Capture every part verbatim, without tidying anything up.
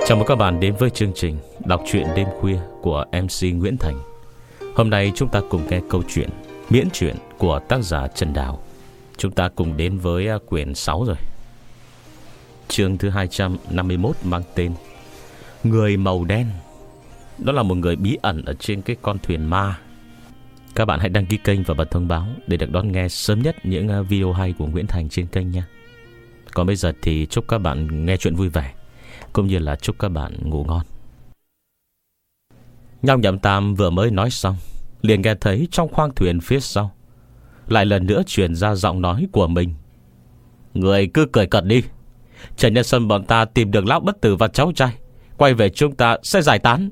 Chào mừng các bạn đến với chương trình Đọc truyện đêm khuya của em xê Nguyễn Thành. Hôm nay chúng ta cùng nghe câu chuyện Miễn truyện của tác giả Trần Đào. Chúng ta cùng đến với quyển sáu rồi. Chương thứ hai trăm năm mươi mốt mang tên Người màu đen. Đó là một người bí ẩn ở trên cái con thuyền ma. Các bạn hãy đăng ký kênh và bật thông báo để được đón nghe sớm nhất những video hay của Nguyễn Thành trên kênh nha. Còn bây giờ thì chúc các bạn nghe chuyện vui vẻ, cũng như là chúc các bạn ngủ ngon. Nhong Nhậm Tam vừa mới nói xong, liền nghe thấy trong khoang thuyền phía sau lại lần nữa truyền ra giọng nói của mình. Người cứ cười cợt đi. Trần Nhân Sâm bọn ta tìm được lão bất tử và cháu trai, quay về chúng ta sẽ giải tán.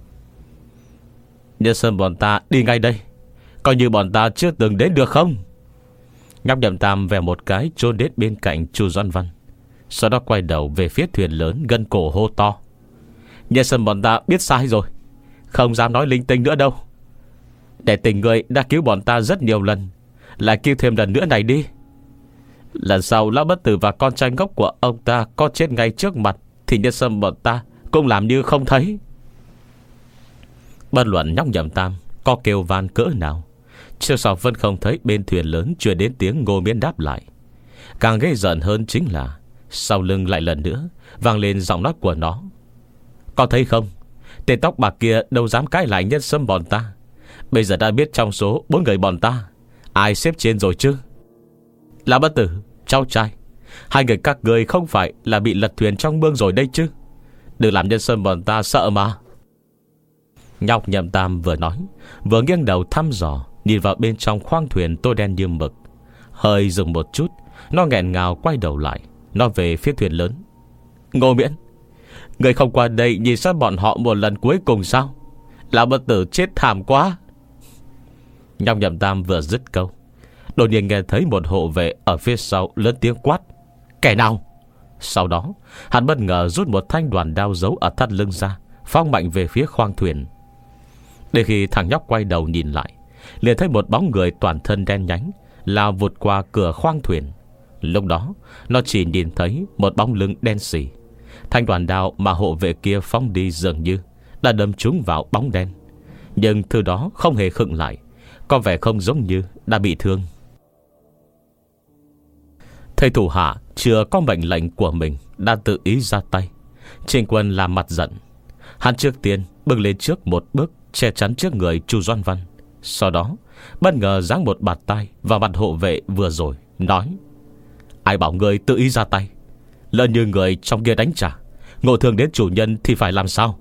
Nhân Sâm bọn ta đi ngay đây, coi như bọn ta chưa từng đến được không? Nhong Nhậm Tam về một cái chôn đến bên cạnh Chu Doãn Văn, sau đó quay đầu về phía thuyền lớn, gân cổ hô to. Nhân Sâm bọn ta biết sai rồi, không dám nói linh tinh nữa đâu. Để tình người đã cứu bọn ta rất nhiều lần, lại cứu thêm lần nữa này đi. Lần sau lão bất tử và con trai ngốc của ông ta có chết ngay trước mặt, thì Nhân Sâm bọn ta cũng làm như không thấy. Bất luận Nhong Nhậm Tam có kêu van cỡ nào, chưa sao vẫn không thấy bên thuyền lớn truyền đến tiếng Ngô Miễn đáp lại. Càng gây giận hơn chính là sau lưng lại lần nữa vang lên giọng nói của nó. Có thấy không, tên tóc bạc kia đâu dám cãi lại Nhân Sâm bọn ta. Bây giờ đã biết trong số bốn người bọn ta ai xếp trên rồi chứ. Lão bất tử, cháu trai, hai người các người không phải là bị lật thuyền trong mương rồi đây chứ. Đừng làm Nhân Sâm bọn ta sợ mà. Nhong Nhậm Tam vừa nói, vừa nghiêng đầu thăm dò nhìn vào bên trong khoang thuyền tối đen như mực. Hơi dừng một chút, nó nghẹn ngào quay đầu lại, nó về phía thuyền lớn. Ngô Miễn, người không qua đây nhìn sát bọn họ một lần cuối cùng sao? Lão bất tử chết thảm quá. Nhong Nhậm Tam vừa dứt câu, đột nhiên nghe thấy một hộ vệ ở phía sau lớn tiếng quát. Kẻ nào? Sau đó hắn bất ngờ rút một thanh đoàn đao giấu ở thắt lưng ra, phóng mạnh về phía khoang thuyền. Để khi thằng nhóc quay đầu nhìn lại, liền thấy một bóng người toàn thân đen nhánh lao vụt qua cửa khoang thuyền. Lúc đó nó chỉ nhìn thấy một bóng lưng đen sì. Thanh đoàn đao mà hộ vệ kia phóng đi dường như đã đâm trúng vào bóng đen, nhưng thứ đó không hề khựng lại, có vẻ không giống như đã bị thương. Thầy thủ hạ chưa có mệnh lệnh của mình đã tự ý ra tay. Trịnh Quân làm mặt giận. Hắn trước tiên bước lên trước một bước, che chắn trước người Chu Doãn Văn. Sau đó bất ngờ giáng một bạt tai vào mặt hộ vệ vừa rồi, nói. Ai bảo người tự ý ra tay? Lỡ như người trong kia đánh trả, ngộ thương đến chủ nhân thì phải làm sao?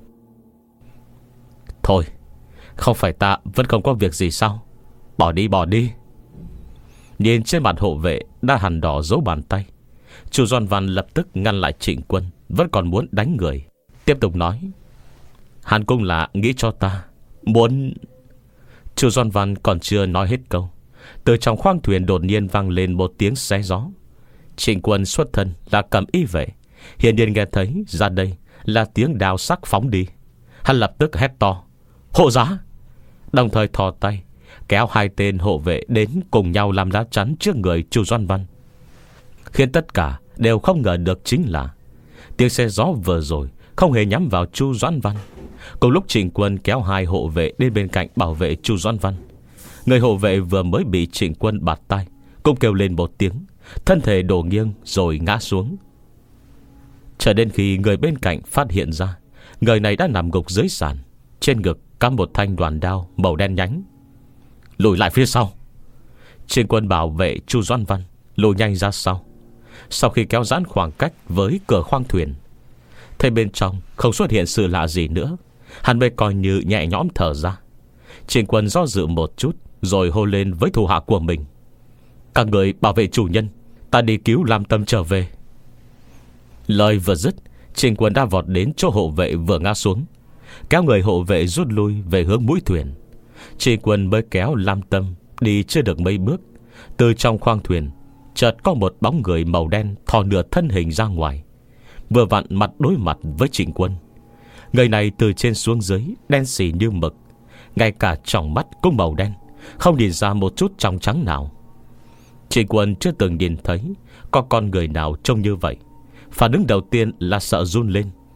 Thôi, không phải ta vẫn không có việc gì sao? Bỏ đi, bỏ đi. Nhìn trên mặt hộ vệ đã hằn đỏ dấu bàn tay, Chu Doãn Văn lập tức ngăn lại Trịnh Quân vẫn còn muốn đánh người, tiếp tục nói. Hắn cũng là nghĩ cho ta muốn... Chu Doãn Văn còn chưa nói hết câu, từ trong khoang thuyền đột nhiên vang lên một tiếng xé gió. Trịnh Quân xuất thân là cầm y vệ, hiển nhiên nghe thấy ra đây là tiếng đao sắc phóng đi. Hắn lập tức hét to. Hộ giá! Đồng thời thò tay kéo hai tên hộ vệ đến cùng nhau làm lá chắn trước người Chu Doãn Văn. Khiến tất cả đều không ngờ được chính là tiếng xe gió vừa rồi không hề nhắm vào Chu Doãn Văn. Cùng lúc Trịnh Quân kéo hai hộ vệ đến bên cạnh bảo vệ Chu Doãn Văn, người hộ vệ vừa mới bị Trịnh Quân bạt tai cũng kêu lên một tiếng, thân thể đổ nghiêng rồi ngã xuống. Chờ đến khi người bên cạnh phát hiện ra, người này đã nằm gục dưới sàn, trên ngực cắm một thanh đoàn đao màu đen nhánh. Lùi lại phía sau. Trịnh Quân bảo vệ Chu Doãn Văn lùi nhanh ra sau. Sau khi kéo giãn khoảng cách với cửa khoang thuyền, thấy bên trong không xuất hiện sự lạ gì nữa, hắn mới coi như nhẹ nhõm thở ra. Trịnh Quân do dự một chút rồi hô lên với thủ hạ của mình. Các người bảo vệ chủ nhân, ta đi cứu Lam Tâm trở về. Lời vừa dứt, Trịnh Quân đã vọt đến chỗ hộ vệ vừa ngã xuống, kéo người hộ vệ rút lui về hướng mũi thuyền. Trịnh Quân mới kéo Lam Tâm đi chưa được mấy bước, từ trong khoang thuyền chợt có một bóng người màu đen thò nửa thân hình ra ngoài, vừa vặn mặt đối mặt với Trịnh Quân. Người này từ trên xuống dưới đen xì như mực, ngay cả tròng mắt cũng màu đen, không nhìn ra một chút trong trắng nào. Trịnh Quân chưa từng nhìn thấy có con người nào trông như vậy. Phản ứng đầu tiên là sợ run lên,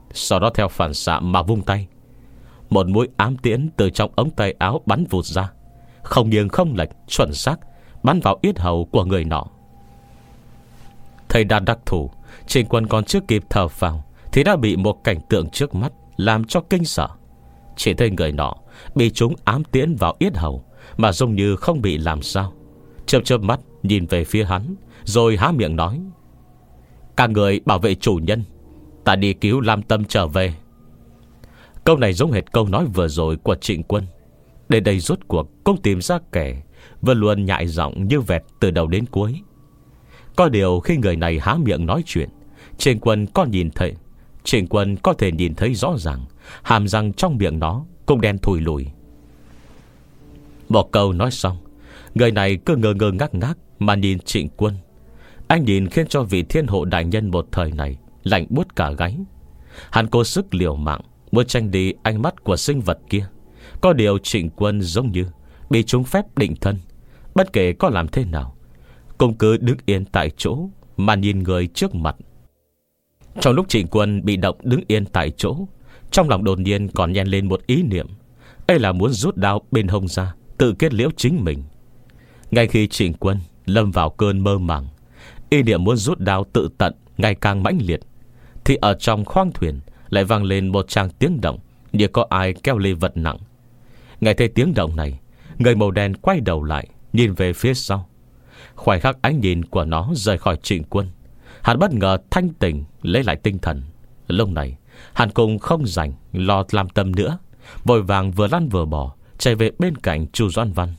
Sau đó theo phản xạ mà vung tay, một mũi ám tiễn từ trong ống tay áo bắn vụt ra, không nghiêng không lệch, chuẩn xác bắn vào yết hầu của người nọ. Thầy đã đắc thủ, Trịnh Quân còn chưa kịp thở phào thì đã bị một cảnh tượng trước mắt làm cho kinh sợ. Chỉ thấy người nọ bị chúng ám tiễn vào yết hầu mà giống như không bị làm sao, chớp chớp mắt nhìn về phía hắn, rồi há miệng nói: "Các người bảo vệ chủ nhân, ta đi cứu Lam Tâm trở về." Câu này giống hệt câu nói vừa rồi của Trịnh Quân. Đến đây rốt cuộc cũng tìm ra kẻ vẫn luôn nhại giọng như vẹt từ đầu đến cuối. Có điều khi người này há miệng nói chuyện, Trịnh Quân có nhìn thấy Trịnh Quân có thể nhìn thấy rõ ràng hàm răng trong miệng nó cũng đen thùi lùi. Một câu nói xong, người này cứ ngơ ngơ ngác ngác mà nhìn Trịnh Quân. Anh nhìn khiến cho vị thiên hộ đại nhân một thời này lạnh buốt cả gáy. Hắn cố sức liều mạng muốn tranh đi ánh mắt của sinh vật kia. Có điều Trịnh Quân giống như bị trúng phép định thân, bất kể có làm thế nào cũng cứ đứng yên tại chỗ mà nhìn người trước mặt. Trong lúc Trịnh Quân bị động đứng yên tại chỗ, trong lòng đột nhiên còn nhen lên một ý niệm, ấy là muốn rút đao bên hông ra tự kết liễu chính mình. Ngay khi Trịnh Quân lâm vào cơn mơ màng, ý niệm muốn rút đao tự tận ngày càng mãnh liệt, thì ở trong khoang thuyền lại vang lên một tràng tiếng động như có ai kéo lê vật nặng. Nghe thấy tiếng động này, người màu đen quay đầu lại nhìn về phía sau. Khoảnh khắc ánh nhìn của nó rời khỏi Trịnh Quân, hắn bất ngờ thanh tỉnh, lấy lại tinh thần. Lúc này hắn cũng không rảnh lo làm tâm nữa, vội vàng vừa lăn vừa bò chạy về bên cạnh Chu Doan Văn.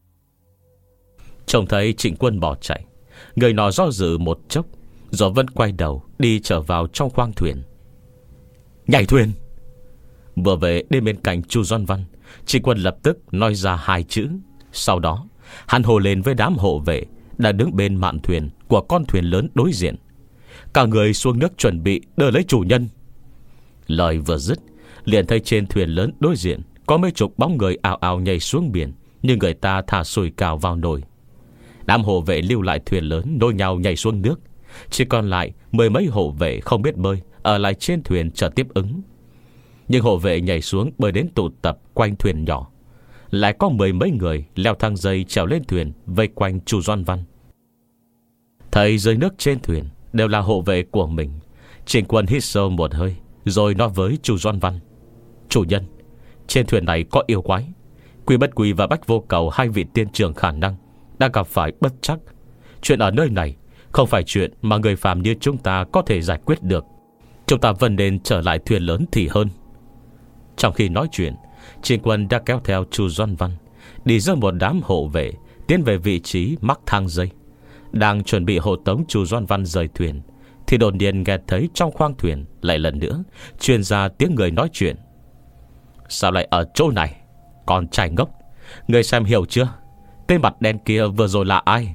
Trông thấy Trịnh Quân bỏ chạy, người nọ do dự một chốc rồi vẫn quay đầu đi trở vào trong khoang thuyền. "Nhảy thuyền!" Vừa về đến bên cạnh Chu Doan Văn, Trịnh Quân lập tức nói ra hai chữ. Sau đó hắn hồ lên với đám hộ vệ đã đứng bên mạn thuyền của con thuyền lớn đối diện: "Cả người xuống nước chuẩn bị đỡ lấy chủ nhân." Lời vừa dứt, liền thấy trên thuyền lớn đối diện có mấy chục bóng người ào ào nhảy xuống biển, như người ta thả sủi cào vào nồi. Đám hộ vệ lưu lại thuyền lớn nối nhau nhảy xuống nước, chỉ còn lại mười mấy hộ vệ không biết bơi ở lại trên thuyền chờ tiếp ứng. Nhưng hộ vệ nhảy xuống bơi đến tụ tập quanh thuyền nhỏ, lại có mười mấy người leo thang dây trèo lên thuyền vây quanh Chu Doan Văn. Thấy dưới nước trên thuyền đều là hộ vệ của mình, Trịnh Quân hít sâu một hơi rồi nói với Chu Doan Văn: "Chủ nhân, trên thuyền này có yêu quái. Quy Bất Quy và Bách Vô Cầu, hai vị tiên trưởng khả năng đang gặp phải bất trắc. Chuyện ở nơi này không phải chuyện mà người phàm như chúng ta có thể giải quyết được. Chúng ta vẫn nên trở lại thuyền lớn thì hơn." Trong khi nói chuyện, Trịnh Quân đã kéo theo Chu Doan Văn đi giữa một đám hộ vệ tiến về vị trí mắc thang dây. Đang chuẩn bị hộ tống Chu Doan Văn rời thuyền, thì đột nhiên nghe thấy trong khoang thuyền lại lần nữa truyền ra tiếng người nói chuyện: "Sao lại ở chỗ này? Con trai ngốc, người xem hiểu chưa? Tên mặt đen kia vừa rồi là ai?"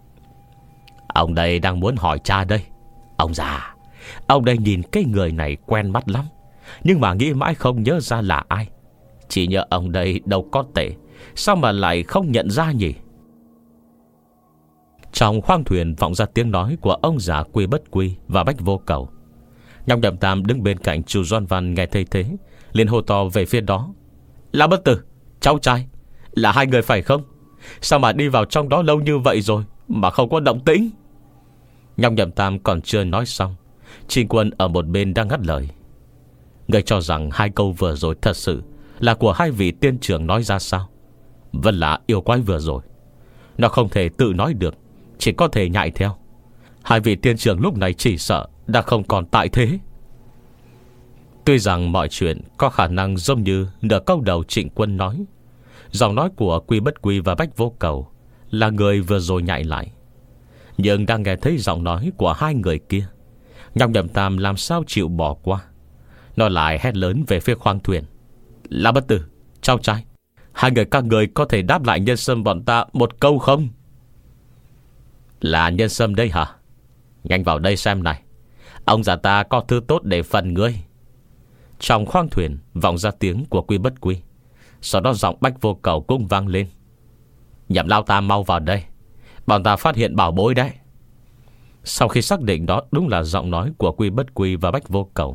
"Ông đây đang muốn hỏi cha đây. Ông già, ông đây nhìn cái người này quen mắt lắm, nhưng mà nghĩ mãi không nhớ ra là ai. Chỉ nhớ ông đây đâu có tệ, sao mà lại không nhận ra nhỉ?" Trong khoang thuyền vọng ra tiếng nói của ông già Quy Bất Quy và Bách Vô Cầu. Nhong Đậm Tam đứng bên cạnh Chu Doan Văn nghe thấy thế, liền hô to về phía đó: "Là Bất Tử, cháu trai, là hai người phải không? Sao mà đi vào trong đó lâu như vậy rồi mà không có động tĩnh?" Nhong Đậm Tam còn chưa nói xong, Trịnh Quân ở một bên đang ngắt lời: "Người cho rằng hai câu vừa rồi thật sự là của hai vị tiên trưởng nói ra sao? Vẫn là yêu quái vừa rồi. Nó không thể tự nói được, chỉ có thể nhại theo. Hai vị tiên trưởng lúc này chỉ sợ đã không còn tại thế." Tuy rằng mọi chuyện có khả năng giống như nửa câu đầu Trịnh Quân nói, giọng nói của Quy Bất Quy và Bách Vô Cầu là người vừa rồi nhại lại, nhưng đang nghe thấy giọng nói của hai người kia, Nhong Đậm Tam làm sao chịu bỏ qua. Nó lại hét lớn về phía khoang thuyền: "Là Bất Tử, cháu trai, hai người các người có thể đáp lại nhân sâm bọn ta một câu không?" "Là nhân sâm đây hả? Nhanh vào đây xem này, ông già ta có thứ tốt để phần ngươi." Trong khoang thuyền vọng ra tiếng của Quy Bất Quy. Sau đó giọng Bách Vô Cầu cũng vang lên: "Nhậm lao ta mau vào đây, bọn ta phát hiện bảo bối đấy." Sau khi xác định đó đúng là giọng nói của Quy Bất Quy và Bách Vô Cầu,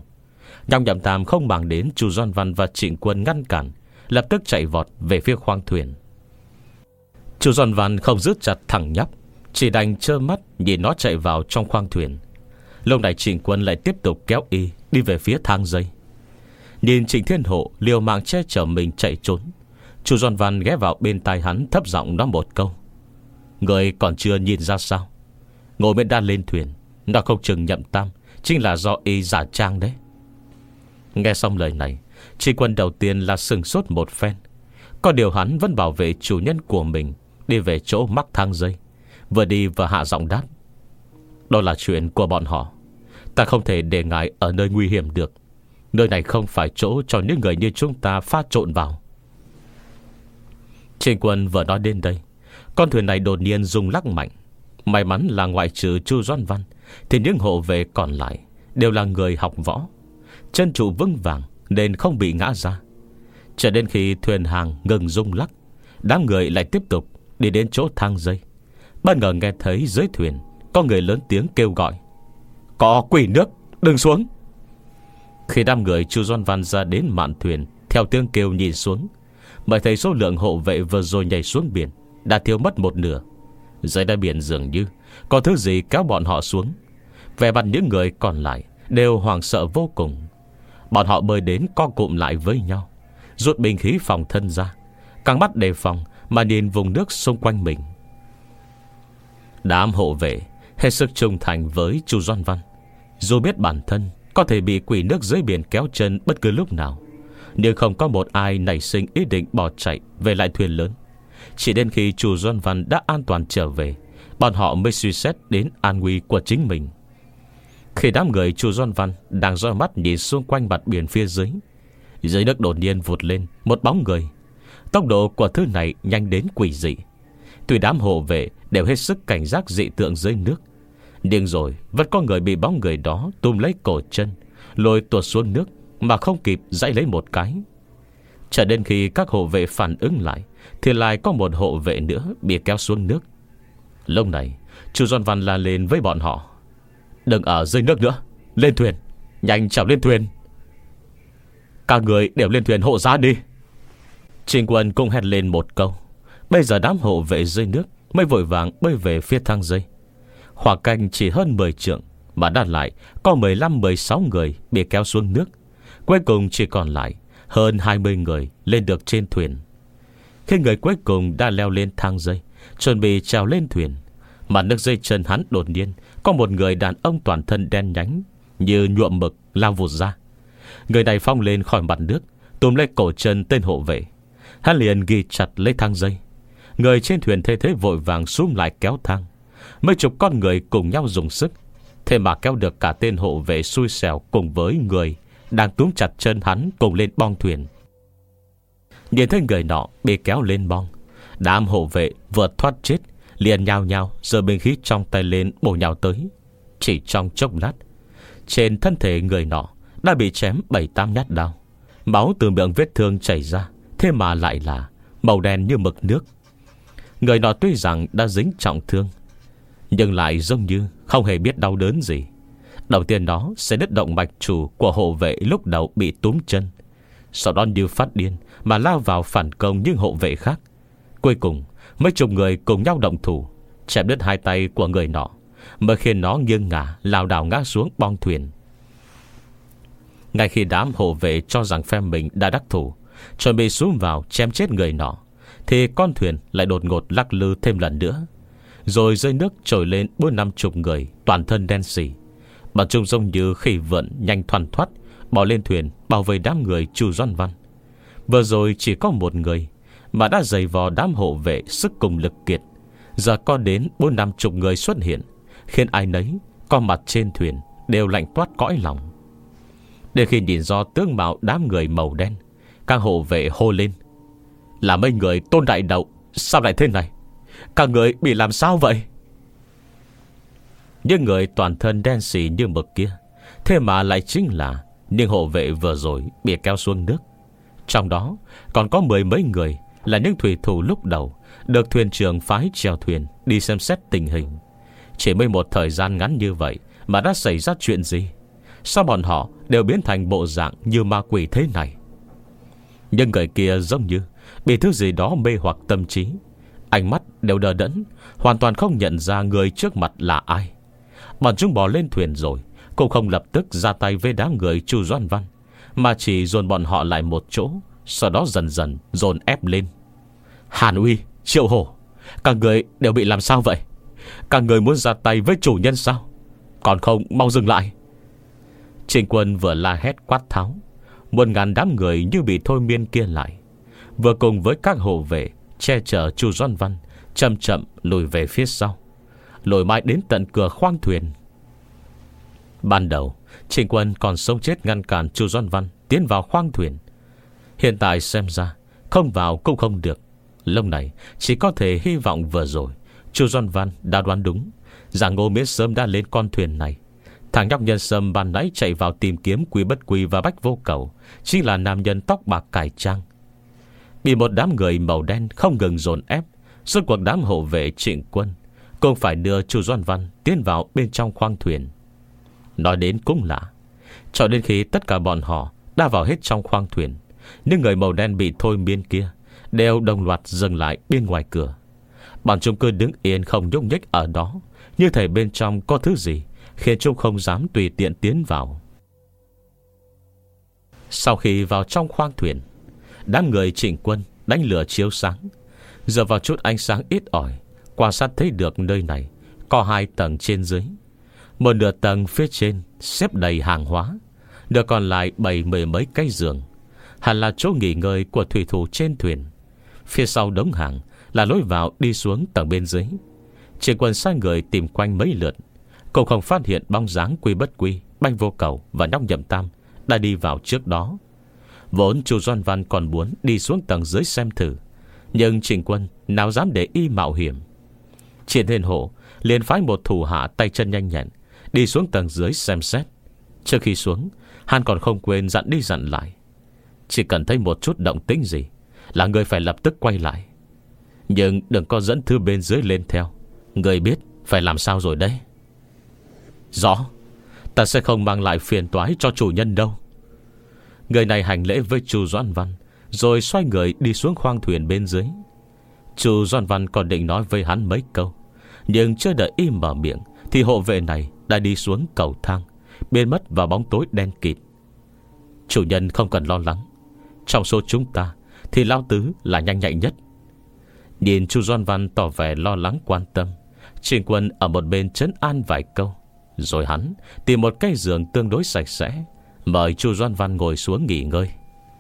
Nhong Nhậm Tam không màng đến Chu Doan Văn và Trịnh Quân ngăn cản, lập tức chạy vọt về phía khoang thuyền. Chu Doan Văn không giữ chặt thằng nhóc, chỉ đành trơ mắt nhìn nó chạy vào trong khoang thuyền. Lúc này Trịnh Quân lại tiếp tục kéo y đi về phía thang dây. Nhìn Trịnh Thiên Hộ liều mạng che chở mình chạy trốn, Chu Doan Văn ghé vào bên tai hắn thấp giọng nói một câu: người còn chưa nhìn ra sao? Ngồi bên đan lên thuyền, nó không chừng Nhậm Tam chính là do y giả trang đấy. Nghe xong lời này, Trịnh Quân đầu tiên là sừng sốt một phen. Có điều hắn vẫn bảo vệ chủ nhân của mình đi về chỗ mắc thang dây, vừa đi vừa hạ giọng đáp: đó là chuyện của bọn họ, ta không thể để ngài ở nơi nguy hiểm được. Nơi này không phải chỗ cho những người như chúng ta pha trộn vào. Trịnh Quân vừa nói đến đây, con thuyền này đột nhiên rung lắc mạnh. May mắn là ngoại trừ Chu Doan Văn thì những hộ vệ còn lại đều là người học võ, chân trụ vững vàng nên không bị ngã ra. Cho đến khi thuyền hàng ngừng rung lắc, đám người lại tiếp tục đi đến chỗ thang dây. Bất ngờ nghe thấy dưới thuyền có người lớn tiếng kêu gọi: có quỷ nước, đừng xuống. Khi đám người Chu Doan Văn ra đến mạn thuyền, theo tiếng kêu nhìn xuống, mới thấy số lượng hộ vệ vừa rồi nhảy xuống biển đã thiếu mất một nửa. Dưới đáy biển dường như có thứ gì kéo bọn họ xuống. Vẻ mặt những người còn lại đều hoảng sợ vô cùng. Bọn họ bơi đến co cụm lại với nhau, rút binh khí phòng thân ra, căng mắt đề phòng mà nhìn vùng nước xung quanh mình. Đám hộ vệ hết sức trung thành với Chu Doan Văn. Dù biết bản thân có thể bị quỷ nước dưới biển kéo chân bất cứ lúc nào, nhưng không có một ai nảy sinh ý định bỏ chạy về lại thuyền lớn. Chỉ đến khi Chu Doan Văn đã an toàn trở về, bọn họ mới suy xét đến an nguy của chính mình. Khi đám người Chu Doan Văn đang dõi mắt nhìn xung quanh mặt biển phía dưới, dưới nước đột nhiên vụt lên một bóng người. Tốc độ của thứ này nhanh đến quỷ dị. Tuy đám hộ vệ đều hết sức cảnh giác dị tượng dưới nước, nhưng rồi vẫn có người bị bóng người đó túm lấy cổ chân, lôi tuột xuống nước mà không kịp giãy lấy một cái. Cho đến khi các hộ vệ phản ứng lại, thì lại có một hộ vệ nữa bị kéo xuống nước. Lúc này Chu Doan Văn la lên với bọn họ: đừng ở dưới nước nữa, lên thuyền, nhanh trèo lên thuyền. Các người đều lên thuyền hộ giá đi. Trịnh Quân cũng hét lên một câu. Bây giờ đám hộ vệ dưới nước mới vội vàng bơi về phía thang dây. Khoảng cách chỉ hơn mười trượng mà đã lại có mười lăm mười sáu người bị kéo xuống nước. Cuối cùng chỉ còn lại hơn hai mươi người lên được trên thuyền. Khi người cuối cùng đã leo lên thang dây, chuẩn bị trèo lên thuyền, mà nước dây chân hắn đột nhiên có một người đàn ông toàn thân đen nhánh như nhuộm mực lao vụt ra. Người này phóng lên khỏi mặt nước, túm lấy cổ chân tên hộ vệ. Hắn liền ghi chặt lấy thang dây. Người trên thuyền thấy thế vội vàng xúm lại kéo thang. Mấy chục con người cùng nhau dùng sức, thế mà kéo được cả tên hộ vệ xui xẻo cùng với người đang túm chặt chân hắn cùng lên bong thuyền. Nhìn thấy người nọ bị kéo lên bong, đám hộ vệ vượt thoát chết liền nhao nhao giơ binh khí trong tay lên bổ nhào tới. Chỉ trong chốc lát, trên thân thể người nọ đã bị chém bảy tám nhát đao. Máu từ miệng vết thương chảy ra, thế mà lại là màu đen như mực nước. Người nọ tuy rằng đã dính trọng thương, nhưng lại giống như không hề biết đau đớn gì. Đầu tiên đó sẽ đứt động mạch chủ của hộ vệ lúc đầu bị túm chân, sau đó như phát điên mà lao vào phản công những hộ vệ khác. Cuối cùng mấy chục người cùng nhau động thủ, chém đứt hai tay của người nọ, mới khiến nó nghiêng ngả lảo đảo ngã xuống bong thuyền. Ngay khi đám hộ vệ cho rằng phe mình đã đắc thủ, chuẩn bị xuống vào chém chết người nọ, thì con thuyền lại đột ngột lắc lư thêm lần nữa. Rồi dưới nước trồi lên bốn năm chục người toàn thân đen sì. Bọn chúng giống như khỉ vượn nhanh thoăn thoắt bỏ lên thuyền bảo vệ đám người Chu Doan Văn. Vừa rồi chỉ có một người mà đã giày vò đám hộ vệ sức cùng lực kiệt, giờ có đến bốn năm chục người xuất hiện, khiến ai nấy có mặt trên thuyền đều lạnh toát cõi lòng. Để khi nhìn do tướng mạo đám người màu đen, các hộ vệ hô lên: là mấy người Tôn Đại Đậu, sao lại thế này? Các người bị làm sao vậy? Những người toàn thân đen xì như mực kia, thế mà lại chính là những hộ vệ vừa rồi bị kéo xuống nước. Trong đó còn có mười mấy người là những thủy thủ lúc đầu được thuyền trưởng phái chèo thuyền đi xem xét tình hình. Chỉ mới một thời gian ngắn như vậy mà đã xảy ra chuyện gì? Sao bọn họ đều biến thành bộ dạng như ma quỷ thế này? Nhưng người kia giống như bị thứ gì đó mê hoặc tâm trí, ánh mắt đều đờ đẫn, hoàn toàn không nhận ra người trước mặt là ai. Bọn chúng bò lên thuyền rồi cũng không lập tức ra tay với đám người Chu Doan Văn, mà chỉ dồn bọn họ lại một chỗ, sau đó dần dần dồn ép lên. Hàn Uy, Triệu Hổ, các người đều bị làm sao vậy? Các người muốn ra tay với chủ nhân sao? Còn không mau dừng lại. Trình Quân vừa la hét quát tháo, muôn ngàn đám người như bị thôi miên kia lại, vừa cùng với các hộ vệ che chở Chu Doan Văn chậm chậm lùi về phía sau, lùi mãi đến tận cửa khoang thuyền. Ban đầu Trình Quân còn sống chết ngăn cản Chu Doan Văn tiến vào khoang thuyền. Hiện tại xem ra không vào cũng không được. Lúc này chỉ có thể hy vọng vừa rồi Chu Doan Văn đã đoán đúng, rằng Ngô Miễn sớm đã lên con thuyền này. Thằng nhóc nhân sâm ban nãy chạy vào tìm kiếm Quý Bất Quy và Bách Vô Cầu chính là nam nhân tóc bạc cải trang. Bị một đám người màu đen không ngừng dồn ép, suốt cuộc đám hộ vệ Trịnh Quân cũng phải đưa Chu Doan Văn tiến vào bên trong khoang thuyền. Nói đến cũng lạ, cho đến khi tất cả bọn họ đã vào hết trong khoang thuyền, những người màu đen bị thôi miên kia đều đồng loạt dừng lại bên ngoài cửa. Bọn chúng cứ đứng yên không nhúc nhích ở đó, như thể bên trong có thứ gì khiến chúng không dám tùy tiện tiến vào. Sau khi vào trong khoang thuyền, đám người Trịnh Quân đánh lửa chiếu sáng, dựa vào chút ánh sáng ít ỏi, quan sát thấy được nơi này có hai tầng trên dưới. Một nửa tầng phía trên xếp đầy hàng hóa, nửa còn lại bày mười mấy cái giường, hẳn là chỗ nghỉ ngơi của thủy thủ trên thuyền. Phía sau đống hàng là lối vào đi xuống tầng bên dưới. Trịnh Quân sai người tìm quanh mấy lượt, cũng không phát hiện bóng dáng Quý Bất Quy, Bách Vô Cầu và nhóc Nhậm Tam đã đi vào trước đó. Vốn Chu Doan Văn còn muốn đi xuống tầng dưới xem thử, nhưng Trịnh Quân nào dám để y mạo hiểm. Triển Thiên Hổ liền phái một thủ hạ tay chân nhanh nhẹn đi xuống tầng dưới xem xét. Trước khi xuống, hắn còn không quên dặn đi dặn lại, chỉ cần thấy một chút động tĩnh gì là người phải lập tức quay lại, nhưng đừng có dẫn thư bên dưới lên theo. Người biết phải làm sao rồi đấy. Rõ, ta sẽ không mang lại phiền toái cho chủ nhân đâu. Người này hành lễ với Chu Doan Văn, rồi xoay người đi xuống khoang thuyền bên dưới. Chu Doan Văn còn định nói với hắn mấy câu, nhưng chưa đợi im mở miệng thì hộ vệ này đã đi xuống cầu thang, biến mất vào bóng tối đen kịt. Chủ nhân không cần lo lắng, trong số chúng ta thì Lão Tứ là nhanh nhạy nhất. Nhìn Chu Doan Văn tỏ vẻ lo lắng quan tâm, Trịnh Quân ở một bên trấn an vài câu, rồi hắn tìm một cái giường tương đối sạch sẽ, mời Chu Doan Văn ngồi xuống nghỉ ngơi.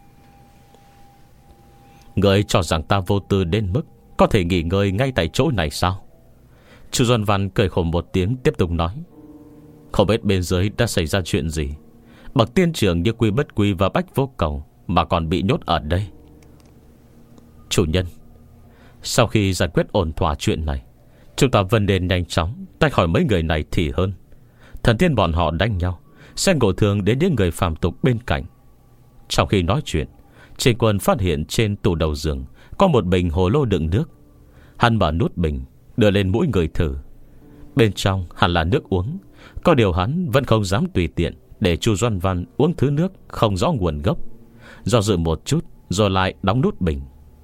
Người cho rằng ta vô tư đến mức có thể nghỉ ngơi ngay tại chỗ này sao? Chu Doan Văn cười khổ một tiếng, tiếp tục nói, không biết bên dưới đã xảy ra chuyện gì, bậc tiên trưởng như Quý Bất Quy và Bách Vô Cầu mà còn bị nhốt ở đây. Chủ nhân, sau khi giải quyết ổn thỏa chuyện này, chúng ta vẫn nên nhanh chóng tách khỏi mấy người này thì hơn. Thần tiên bọn họ đánh nhau sẽ ngộ thương đến những người phàm tục bên cạnh. Trong khi nói chuyện, Trịnh Quân phát hiện trên tủ đầu giường có một bình hồ lô đựng nước. Hắn mở nút bình, đưa lên mũi người thử. Bên trong hẳn là nước uống, có điều hắn vẫn không dám tùy tiện để Chu Doan Văn uống thứ nước không rõ nguồn gốc. Do dự một chút rồi lại đóng nút bình.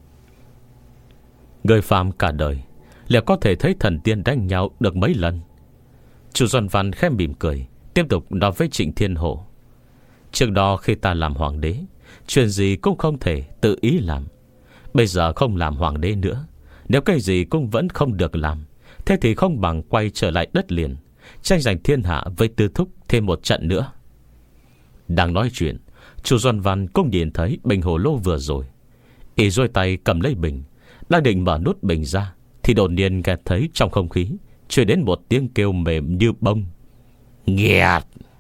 Người phàm cả đời liệu có thể thấy thần tiên đánh nhau được mấy lần? Chu Doan Văn khẽ mỉm cười, tiếp tục nói với Trịnh Thiên Hổ, trước đó khi ta làm hoàng đế, chuyện gì cũng không thể tự ý làm. Bây giờ không làm hoàng đế nữa, nếu cái gì cũng vẫn không được làm, thế thì không bằng quay trở lại đất liền, tranh giành thiên hạ với Tư Thúc thêm một trận nữa. Đang nói chuyện, Chu Doan Văn cũng nhìn thấy bình hồ lô vừa rồi. Y duỗi tay cầm lấy bình, đang định mở nút bình ra, thì đột nhiên nghe thấy trong không khí truyền đến một tiếng kêu mềm như bông. Nghẹt.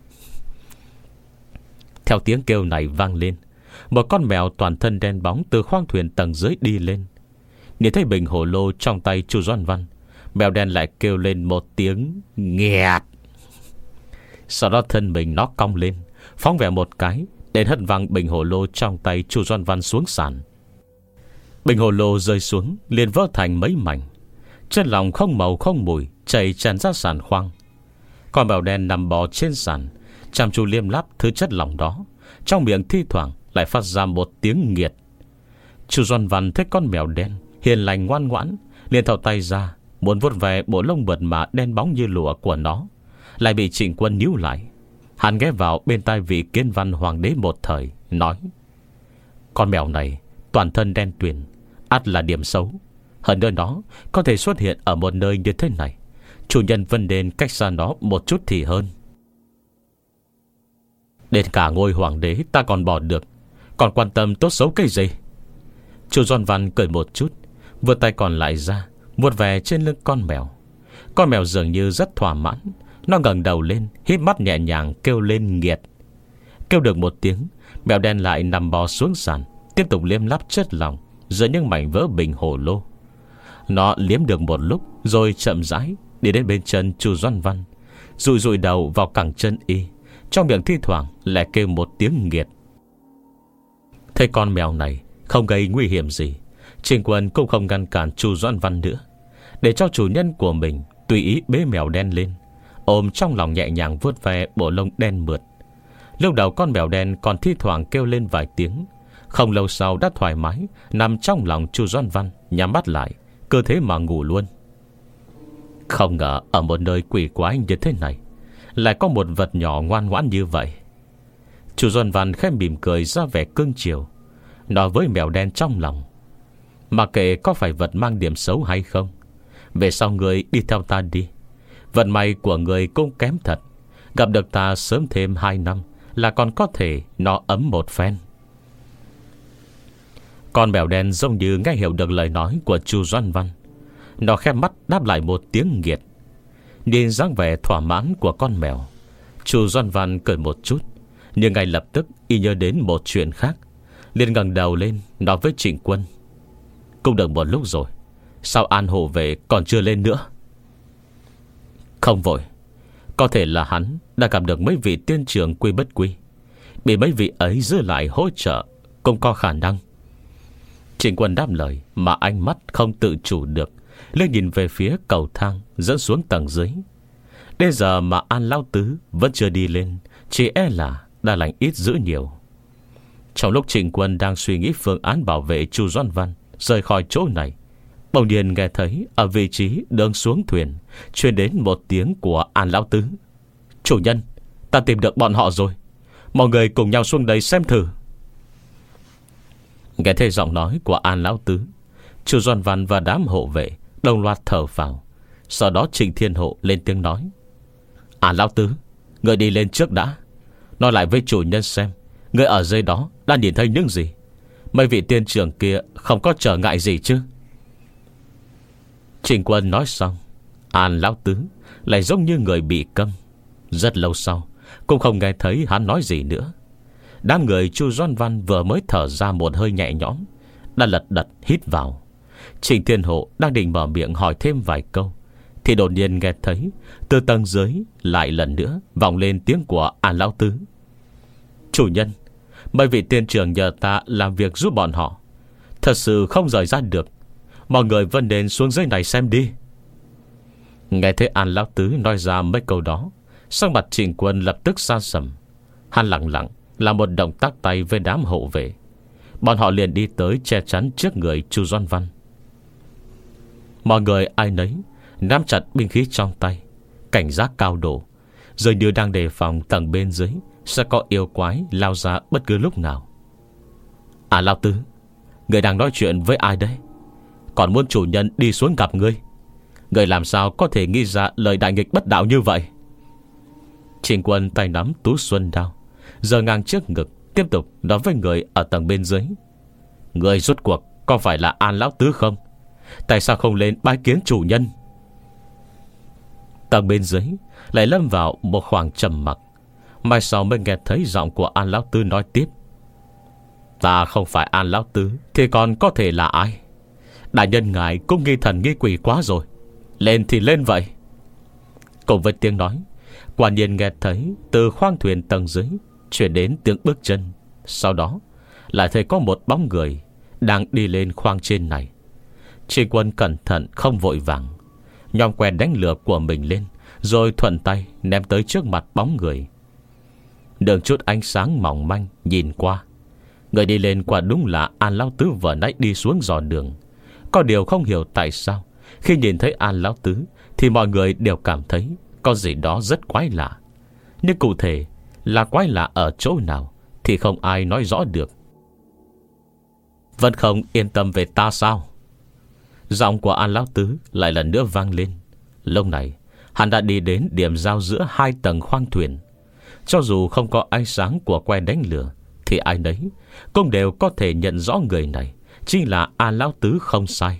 Theo tiếng kêu này vang lên, một con mèo toàn thân đen bóng từ khoang thuyền tầng dưới đi lên. Nhìn thấy bình hồ lô trong tay Chu Doan Văn, mèo đen lại kêu lên một tiếng nghẹt. Sau đó thân mình nó cong lên, phóng về một cái, đến hất văng bình hồ lô trong tay Chu Doan Văn xuống sàn. Bình hồ lô rơi xuống, liền vỡ thành mấy mảnh. Trên lòng không màu không mùi chảy tràn ra sàn khoang. Con mèo đen nằm bò trên sàn, chăm chú liêm láp thứ chất lỏng đó, trong miệng thi thoảng lại phát ra một tiếng nghiệt. Chu Doan Văn thấy con mèo đen hiền lành ngoan ngoãn, liền thò tay ra muốn vuốt về bộ lông mượt mà đen bóng như lụa của nó, lại bị Trịnh Quân níu lại. Hắn ghé vào bên tai vị Kiến Văn hoàng đế một thời, nói: con mèo này toàn thân đen tuyền, ắt là điểm xấu. Hơn nữa nó có thể xuất hiện ở một nơi như thế này, chủ nhân vẫn nên cách xa nó một chút thì hơn. Đến cả ngôi hoàng đế ta còn bỏ được, còn quan tâm tốt xấu cái gì? Chu Doan Văn cười một chút, vươn tay còn lại ra vuốt về trên lưng con mèo. Con mèo dường như rất thỏa mãn. Nó ngẩng đầu lên, híp mắt nhẹ nhàng kêu lên nghiệt. Kêu được một tiếng, mèo đen lại nằm bò xuống sàn, tiếp tục liếm láp chất lỏng giữa những mảnh vỡ bình hồ lô. Nó liếm được một lúc rồi chậm rãi đi đến bên chân Chu Doan Văn, dụi dụi đầu vào cẳng chân y, trong miệng thi thoảng lại kêu một tiếng nghiệt. Thấy con mèo này không gây nguy hiểm gì, Trịnh Quân cũng không ngăn cản Chu Doan Văn nữa, để cho chủ nhân của mình tùy ý bế mèo đen lên, ôm trong lòng nhẹ nhàng vuốt ve bộ lông đen mượt. Lúc đầu con mèo đen còn thi thoảng kêu lên vài tiếng, không lâu sau đã thoải mái nằm trong lòng Chu Doan Văn, nhắm mắt lại, cơ thế mà ngủ luôn. Không ngờ ở một nơi quỷ quái như thế này lại có một vật nhỏ ngoan ngoãn như vậy. Chu Doan Văn khẽ mỉm cười ra vẻ cưng chiều, nói với mèo đen trong lòng: mà kệ có phải vật mang điểm xấu hay không, về sau người đi theo ta đi. Vận may của người cũng kém thật, gặp được ta sớm thêm hai năm là còn có thể nó ấm một phen. Con mèo đen giống như nghe hiểu được lời nói của Chu Doan Văn. Nó khép mắt đáp lại một tiếng nghiệt. Nhìn dáng vẻ thỏa mãn của con mèo, Chu Doan Văn cười một chút, nhưng ngay lập tức y nhớ đến một chuyện khác, liền ngẩng đầu lên nói với Trịnh Quân: cũng được một lúc rồi, sao An hộ vệ còn chưa lên nữa? Không vội, có thể là hắn đã gặp được mấy vị tiên trưởng quy bất quy, bị mấy vị ấy giữ lại hỗ trợ, cũng có khả năng. Trịnh Quân đáp lời mà ánh mắt không tự chủ được lên nhìn về phía cầu thang dẫn xuống tầng dưới. Đến giờ mà An Lão Tứ vẫn chưa đi lên, chỉ e là đã lành ít dữ nhiều. Trong lúc Trịnh Quân đang suy nghĩ phương án bảo vệ Chu Doan Văn rời khỏi chỗ này, bỗng nhiên nghe thấy ở vị trí đường xuống thuyền truyền đến một tiếng của An Lão Tứ: chủ nhân, ta tìm được bọn họ rồi, mọi người cùng nhau xuống đây xem thử. Nghe thấy giọng nói của An Lão Tứ, Chu Doan Văn và đám hộ vệ đồng loạt thở vào. Sau đó Trịnh Thiên Hộ lên tiếng nói: An Lão Tứ, người đi lên trước đã, nói lại với chủ nhân xem người ở dưới đó đã nhìn thấy những gì. Mấy vị tiên trưởng kia không có trở ngại gì chứ? Trịnh Quân nói xong, An Lão Tứ lại giống như người bị câm. Rất lâu sau cũng không nghe thấy hắn nói gì nữa. Đám người Chu Doan Văn vừa mới thở ra một hơi nhẹ nhõm, đã lật đật hít vào. Trịnh Thiên Hộ đang định mở miệng hỏi thêm vài câu, thì đột nhiên nghe thấy từ tầng dưới lại lần nữa vọng lên tiếng của An Lão Tứ: chủ nhân, mấy vị tiên trưởng nhờ ta làm việc giúp bọn họ, thật sự không rời ra được, mọi người vẫn nên xuống dưới này xem đi. Nghe thấy An Lão Tứ nói ra mấy câu đó, sắc mặt Trịnh Quân lập tức xa sầm. Hắn lặng lặng làm một động tác tay với đám hộ vệ. Bọn họ liền đi tới che chắn trước người Chu Doan Văn. Mọi người ai nấy nắm chặt binh khí trong tay, cảnh giác cao độ, rồi như đang đề phòng tầng bên dưới sẽ có yêu quái lao ra bất cứ lúc nào. À Lão Tứ, người đang nói chuyện với ai đấy? Còn muốn chủ nhân đi xuống gặp ngươi, người làm sao có thể nghĩ ra lời đại nghịch bất đạo như vậy? Trịnh Quân tay nắm tú xuân đao, giơ ngang trước ngực, tiếp tục nói với người ở tầng bên dưới: người rốt cuộc có phải là An Lão Tứ không? Tại sao không lên bái kiến chủ nhân? Tầng bên dưới lại lâm vào một khoảng trầm mặc. Mai sau mới nghe thấy giọng của An Lão Tứ nói tiếp: ta không phải An Lão Tứ thì còn có thể là ai? Đại nhân ngài cũng nghi thần nghi quỷ quá rồi, lên thì lên vậy. Cùng với tiếng nói, quả nhiên nghe thấy từ khoang thuyền tầng dưới chuyển đến tiếng bước chân. Sau đó lại thấy có một bóng người đang đi lên khoang trên này. Trịnh Quân cẩn thận không vội vàng, nhòm que đánh lửa của mình lên, rồi thuận tay ném tới trước mặt bóng người. Đường chút ánh sáng mỏng manh nhìn qua, người đi lên quả đúng là An Lão Tứ vừa nãy đi xuống dò đường. Có điều không hiểu tại sao khi nhìn thấy An Lão Tứ thì mọi người đều cảm thấy có gì đó rất quái lạ. Nhưng cụ thể là quái lạ ở chỗ nào thì không ai nói rõ được. Vẫn không yên tâm về ta sao? Giọng của An Lão Tứ lại lần nữa vang lên. Lúc này hắn đã đi đến điểm giao giữa hai tầng khoang thuyền. Cho dù không có ánh sáng của que đánh lửa thì ai nấy cũng đều có thể nhận rõ người này chính là An Lão Tứ không sai.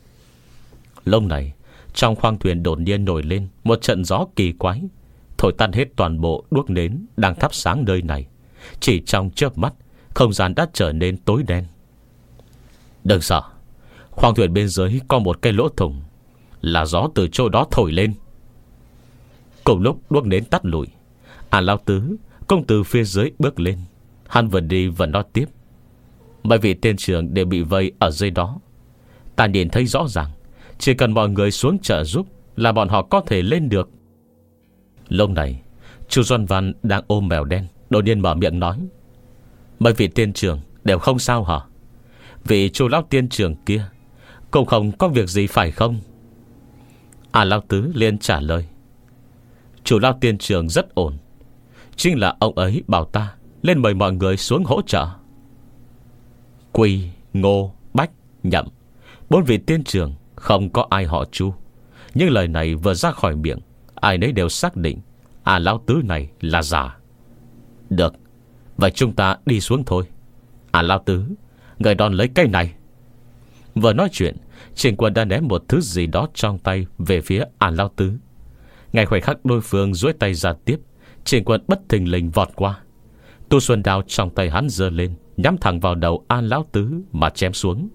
Lúc này trong khoang thuyền đột nhiên nổi lên một trận gió kỳ quái, thổi tan hết toàn bộ đuốc nến đang thắp sáng nơi này. Chỉ trong chớp mắt, không gian đã trở nên tối đen. Đừng sợ, khoang thuyền bên dưới có một cái lỗ thủng, là gió từ chỗ đó thổi lên. Cùng lúc đuốc nến tắt lụi, An Lão Tứ cũng từ phía dưới bước lên. Hắn vừa đi vừa nói tiếp. Mấy vị tiên trưởng đều bị vây ở dưới đó. Ta nhìn thấy rõ ràng, chỉ cần mọi người xuống trợ giúp là bọn họ có thể lên được. Lúc này Chu Doan Văn đang ôm mèo đen đột nhiên mở miệng nói. Mấy vị tiên trưởng đều không sao hả? Vị Chu lão tiên trưởng kia cũng không có việc gì phải không? An Lão Tứ liền trả lời. Chu lão tiên trưởng rất ổn. Chính là ông ấy bảo ta lên mời mọi người xuống hỗ trợ. Quy, Ngô, Bách, Nhậm, bốn vị tiên trưởng không có ai họ Chu. Nhưng lời này vừa ra khỏi miệng, ai nấy đều xác định An Lão Tứ này là giả. Được, vậy chúng ta đi xuống thôi. An Lão Tứ, người đón lấy cây này. Vừa nói chuyện, Trình Quân đã ném một thứ gì đó trong tay về phía An Lão Tứ. Ngay khoảnh khắc đối phương duỗi tay ra tiếp, Trình Quân bất thình lình vọt qua. Tu xuân đao trong tay hắn giơ lên, nhắm thẳng vào đầu An Lão Tứ mà chém xuống.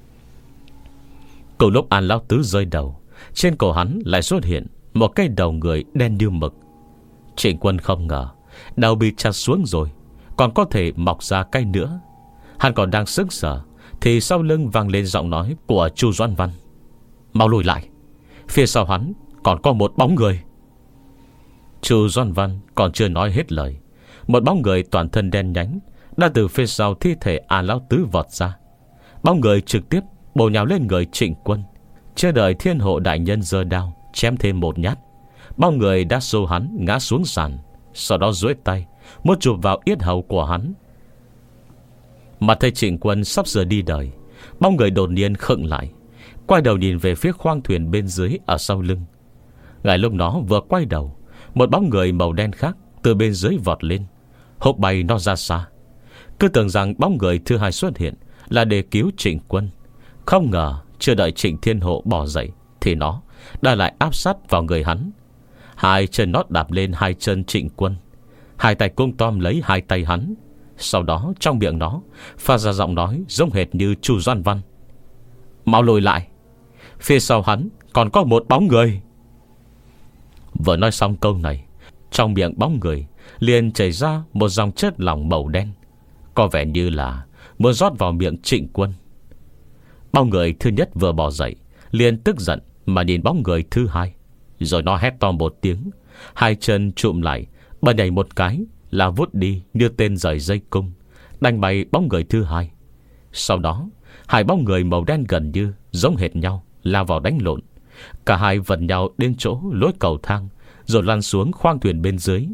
Cùng lúc An Lão Tứ rơi đầu, trên cổ hắn lại xuất hiện một cái đầu người đen như mực. Trịnh Quân không ngờ đầu bị chặt xuống rồi còn có thể mọc ra cái nữa. Hắn còn đang sững sờ thì sau lưng vang lên giọng nói của Chu Doan Văn. Mau lùi lại, phía sau hắn còn có một bóng người. Chu Doan Văn còn chưa nói hết lời, một bóng người toàn thân đen nhánh đã từ phía sau thi thể An Lão Tứ vọt ra. Bóng người trực tiếp bổ nhào lên người Trịnh Quân, chưa đợi Thiên Hộ đại nhân giơ đao chém thêm một nhát, bóng người đã xô hắn ngã xuống sàn. Sau đó duỗi tay muốn chụp vào yết hầu của hắn. Mặt thấy Trịnh Quân sắp sửa đi đời, bóng người đột nhiên khựng lại, quay đầu nhìn về phía khoang thuyền bên dưới ở sau lưng. Ngay lúc nó vừa quay đầu, một bóng người màu đen khác từ bên dưới vọt lên, hốt bay nó ra xa. Cứ tưởng rằng bóng người thứ hai xuất hiện là để cứu Trịnh Quân, không ngờ chưa đợi Trịnh Thiên Hộ bỏ dậy thì nó đã lại áp sát vào người hắn. Hai chân nó đạp lên hai chân Trịnh Quân, hai tay cung tom lấy hai tay hắn. Sau đó trong miệng nó phát ra giọng nói giống hệt như Chu Doan Văn. Mau lùi lại, phía sau hắn còn có một bóng người. Vừa nói xong câu này, trong miệng bóng người liền chảy ra một dòng chất lỏng màu đen, có vẻ như là muốn rót vào miệng Trịnh Quân. Bóng người thứ nhất vừa bỏ dậy liền tức giận mà nhìn bóng người thứ hai, rồi nó hét to một tiếng, hai chân trụm lại, bật nhảy một cái là vút đi như tên rời dây cung, đánh bay bóng người thứ hai. Sau đó hai bóng người màu đen gần như giống hệt nhau lao vào đánh lộn. Cả hai vật nhau đến chỗ lối cầu thang, rồi lăn xuống khoang thuyền bên dưới.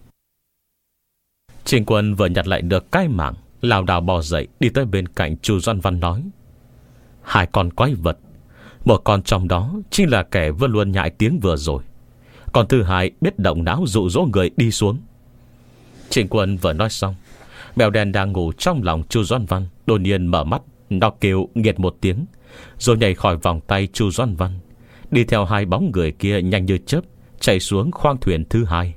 Trình Quân vừa nhặt lại được cái mảng, lảo đảo bò dậy đi tới bên cạnh Chu Doan Văn nói. Hai con quái vật, một con trong đó chính là kẻ vừa luôn nhại tiếng vừa rồi, còn thứ hai biết động não dụ dỗ người đi xuống. Trình Quân vừa nói xong, mèo đen đang ngủ trong lòng Chu Doan Văn đột nhiên mở mắt, nó kêu nghiệt một tiếng, rồi nhảy khỏi vòng tay Chu Doan Văn, đi theo hai bóng người kia nhanh như chớp chạy xuống khoang thuyền thứ hai.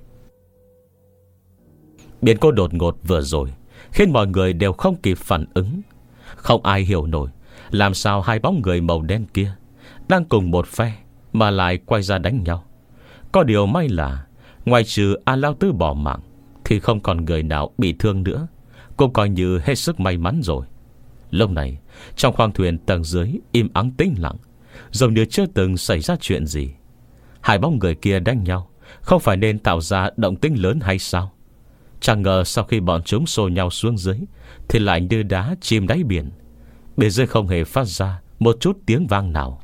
Biến cố đột ngột vừa rồi khiến mọi người đều không kịp phản ứng. Không ai hiểu nổi làm sao hai bóng người màu đen kia đang cùng một phe mà lại quay ra đánh nhau. Có điều may là ngoài trừ An Lão Tứ bỏ mạng thì không còn người nào bị thương nữa, cũng coi như hết sức may mắn rồi. Lúc này trong khoang thuyền tầng dưới im ắng tĩnh lặng, giống như chưa từng xảy ra chuyện gì. Hai bóng người kia đánh nhau không phải nên tạo ra động tĩnh lớn hay sao? Chẳng ngờ sau khi bọn chúng xô nhau xuống dưới thì lại như đá chìm đáy biển. Bên dưới không hề phát ra một chút tiếng vang nào.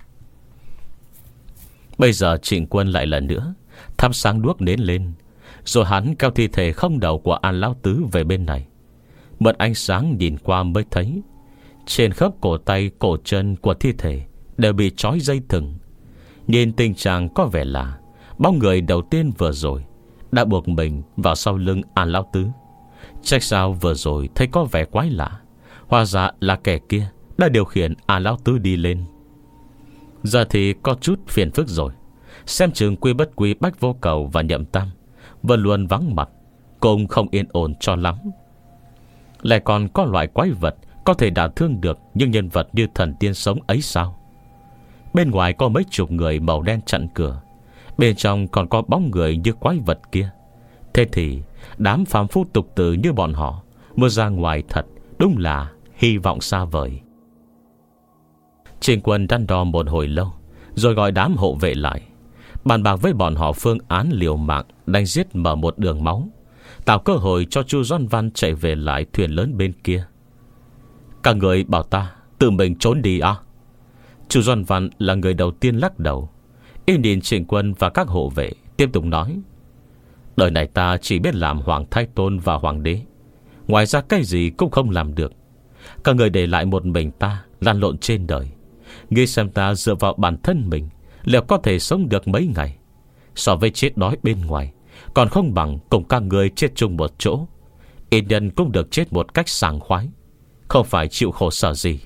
Bây giờ Trịnh Quân lại lần nữa thắp sáng đuốc nến lên, rồi hắn kéo thi thể không đầu của An Lão Tứ về bên này. Mượn ánh sáng nhìn qua mới thấy trên khớp cổ tay cổ chân của thi thể đều bị trói dây thừng. Nhìn tình trạng có vẻ là bóng người đầu tiên vừa rồi đã buộc mình vào sau lưng An Lão Tứ. Chắc sao vừa rồi thấy có vẻ quái lạ, hóa ra là kẻ kia đã điều khiển An Lão Tứ đi lên. Giờ thì có chút phiền phức rồi. Xem chừng Quy Bất Quy, Bách Vô Cầu và Nhậm Tam vẫn luôn vắng mặt, cũng không yên ổn cho lắm. Lại còn có loại quái vật có thể đả thương được những nhân vật như thần tiên sống ấy sao? Bên ngoài có mấy chục người màu đen chặn cửa, bên trong còn có bóng người như quái vật kia. Thế thì đám phàm phu tục tử như bọn họ muốn ra ngoài thật đúng là hy vọng xa vời. Trịnh Quân đắn đo một hồi lâu, rồi gọi đám hộ vệ lại, bàn bạc với bọn họ phương án liều mạng đánh giết mở một đường máu, tạo cơ hội cho Chu Doan Văn chạy về lại thuyền lớn bên kia. Các người bảo ta tự mình trốn đi à? Chu Doan Văn là người đầu tiên lắc đầu. Y nhìn Trịnh Quân và các hộ vệ, tiếp tục nói: đời này ta chỉ biết làm Hoàng Thái Tôn và Hoàng đế, ngoài ra cái gì cũng không làm được. Các người để lại một mình ta lăn lộn trên đời, nghĩ xem ta dựa vào bản thân mình liệu có thể sống được mấy ngày. So với chết đói bên ngoài, còn không bằng cùng các người chết chung một chỗ. Ít nhân cũng được chết một cách sảng khoái, không phải chịu khổ sở gì.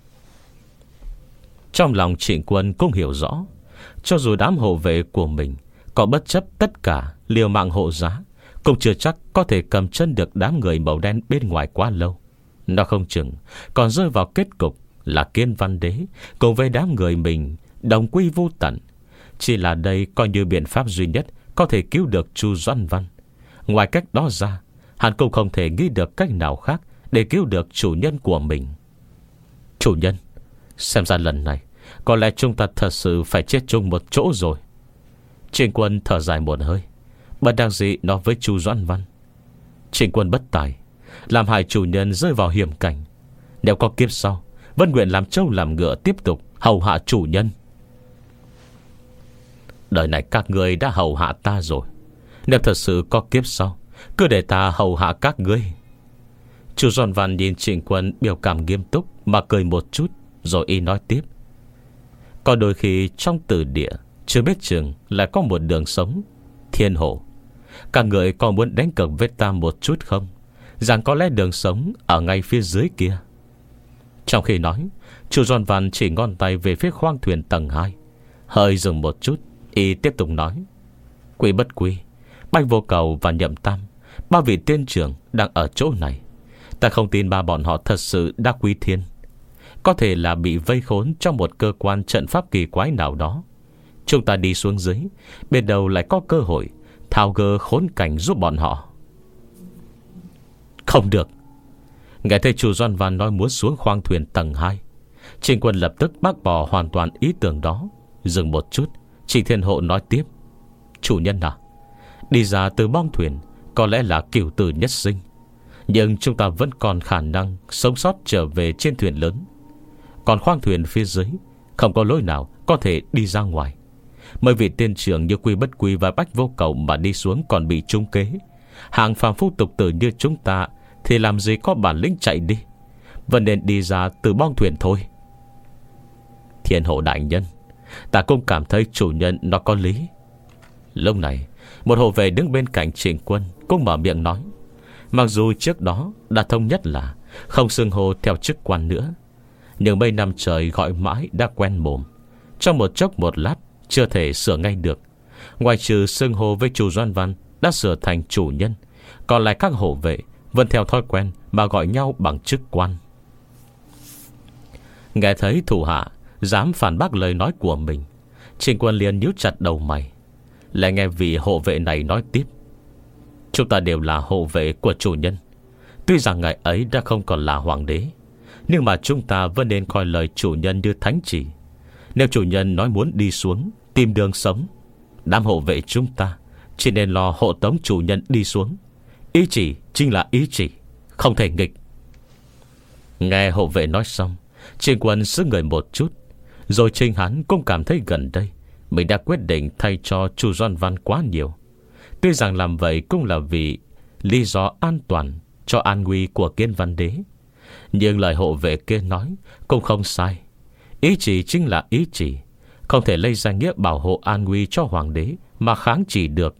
Trong lòng Trịnh Quân cũng hiểu rõ, cho dù đám hộ vệ của mình có bất chấp tất cả liều mạng hộ giá, cũng chưa chắc có thể cầm chân được đám người màu đen bên ngoài quá lâu. Nó không chừng còn rơi vào kết cục là Kiên Văn Đế cùng với đám người mình đồng quy vô tận. Chỉ là đây coi như biện pháp duy nhất có thể cứu được Chu Doan Văn. Ngoài cách đó ra, hắn cũng không thể nghĩ được cách nào khác để cứu được chủ nhân của mình. Chủ nhân, xem ra lần này có lẽ chúng ta thật sự phải chết chung một chỗ rồi. Trịnh Quân thở dài một hơi, bất đắc dĩ nói với Chu Doan Văn: Trịnh Quân bất tài, làm hại chủ nhân rơi vào hiểm cảnh. Nếu có kiếp sau, vẫn nguyện làm trâu làm ngựa tiếp tục hầu hạ chủ nhân. Đời này các người đã hầu hạ ta rồi, nếu thật sự có kiếp sau, cứ để ta hầu hạ các ngươi. Chu Doan Văn nhìn Trịnh Quân biểu cảm nghiêm túc mà cười một chút, rồi y nói tiếp: có đôi khi trong tử địa chưa biết chừng lại có một đường sống. Thiên Hổ, các người có muốn đánh cược với ta một chút không, rằng có lẽ đường sống ở ngay phía dưới kia? Trong khi nói, Chu Doan Văn chỉ ngón tay về phía khoang thuyền tầng hai, hơi dừng một chút, y tiếp tục nói: Quy Bất Quy, Bách Vô Cầu và Nhậm Tam, ba vị tiên trưởng đang ở chỗ này. Ta không tin ba bọn họ thật sự đã quy thiên. Có thể là bị vây khốn trong một cơ quan trận pháp kỳ quái nào đó. Chúng ta đi xuống dưới, bên đầu lại có cơ hội tháo gỡ khốn cảnh giúp bọn họ. Không được. Nghe thấy Chu Doan Văn nói muốn xuống khoang thuyền tầng hai, Trịnh Quân lập tức bác bỏ hoàn toàn ý tưởng đó. Dừng một chút, Trịnh Thiên Hộ nói tiếp: chủ nhân à, đi ra từ bong thuyền có lẽ là cửu tử nhất sinh, nhưng chúng ta vẫn còn khả năng sống sót trở về trên thuyền lớn. Còn khoang thuyền phía dưới không có lối nào có thể đi ra ngoài. Mấy vị tiên trưởng như Quy Bất Quy và Bách Vô Cầu mà đi xuống còn bị trúng kế. Hạng phàm phu tục tử như chúng ta thì làm gì có bản lĩnh chạy đi, vẫn nên đi ra từ bong thuyền thôi. Thiên Hộ đại nhân, ta cũng cảm thấy chủ nhân nó có lý. Lúc này, một hộ vệ đứng bên cạnh Trịnh Quân cũng mở miệng nói: mặc dù trước đó đã thống nhất là không xưng hô theo chức quan nữa, nhưng mấy năm trời gọi mãi đã quen mồm, trong một chốc một lát chưa thể sửa ngay được. Ngoài trừ xưng hô với Chu Doan Văn đã sửa thành chủ nhân, còn lại các hộ vệ vẫn theo thói quen mà gọi nhau bằng chức quan. Nghe thấy thủ hạ dám phản bác lời nói của mình, Trịnh Quân liền nhíu chặt đầu mày. Lại nghe vị hộ vệ này nói tiếp: chúng ta đều là hộ vệ của chủ nhân. Tuy rằng ngày ấy đã không còn là hoàng đế, nhưng mà chúng ta vẫn nên coi lời chủ nhân như thánh chỉ. Nếu chủ nhân nói muốn đi xuống tìm đường sống, đám hộ vệ chúng ta chỉ nên lo hộ tống chủ nhân đi xuống. Ý chỉ chính là ý chỉ, không thể nghịch. Nghe hộ vệ nói xong, Trịnh Quân sững người một chút, rồi chính hắn cũng cảm thấy gần đây mình đã quyết định thay cho Chu Doan Văn quá nhiều. Tuy rằng làm vậy cũng là vì lý do an toàn cho an nguy của Kiến Văn Đế, nhưng lời hộ vệ kia nói cũng không sai. Ý chỉ chính là ý chỉ, không thể lấy danh nghĩa bảo hộ an nguy cho hoàng đế mà kháng chỉ được.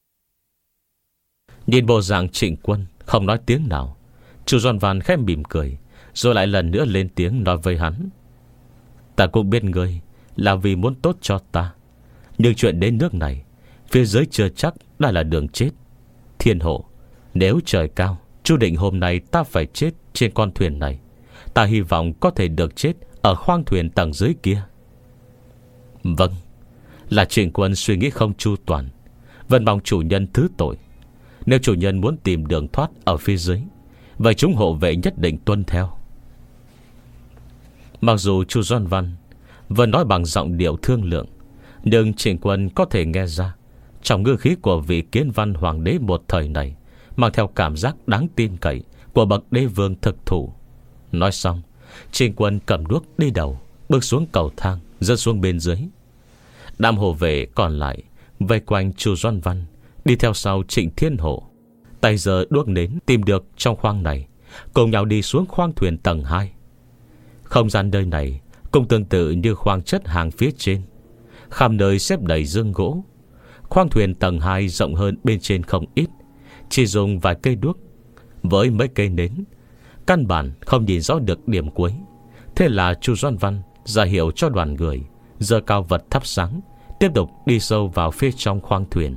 Nhìn bộ dạng Trịnh Quân không nói tiếng nào, Chu Doan Văn khẽ mỉm cười, rồi lại lần nữa lên tiếng nói với hắn: Ta cũng biết ngươi là vì muốn tốt cho ta, nhưng chuyện đến nước này, phía dưới chưa chắc đã là đường chết. Thiên hộ, nếu trời cao chú định hôm nay ta phải chết trên con thuyền này, ta hy vọng có thể được chết ở khoang thuyền tầng dưới kia. Vâng, là Trịnh Quân suy nghĩ không chu toàn, vẫn mong chủ nhân thứ tội. Nếu chủ nhân muốn tìm đường thoát ở phía dưới, vậy chúng hộ vệ nhất định tuân theo. Mặc dù Chu Doan Văn vẫn nói bằng giọng điệu thương lượng, nhưng Trịnh Quân có thể nghe ra trong ngữ khí của vị Kiến Văn hoàng đế một thời này mang theo cảm giác đáng tin cậy của bậc đế vương thực thủ. Nói xong, Trịnh Quân cầm đuốc đi đầu, bước xuống cầu thang, rơi xuống bên dưới. Đám hộ vệ còn lại vây quanh Chu Doan Văn, đi theo sau Trịnh Thiên Hộ, tay giơ đuốc nến tìm được trong khoang này, cùng nhau đi xuống khoang thuyền tầng hai. Không gian nơi này cũng tương tự như khoang chất hàng phía trên, khắp nơi xếp đầy dương gỗ. Khoang thuyền tầng hai rộng hơn bên trên không ít, chỉ dùng vài cây đuốc với mấy cây nến, căn bản không nhìn rõ được điểm cuối. Thế là Chu Doan Văn ra hiệu cho đoàn người giơ cao vật thắp sáng, tiếp tục đi sâu vào phía trong khoang thuyền.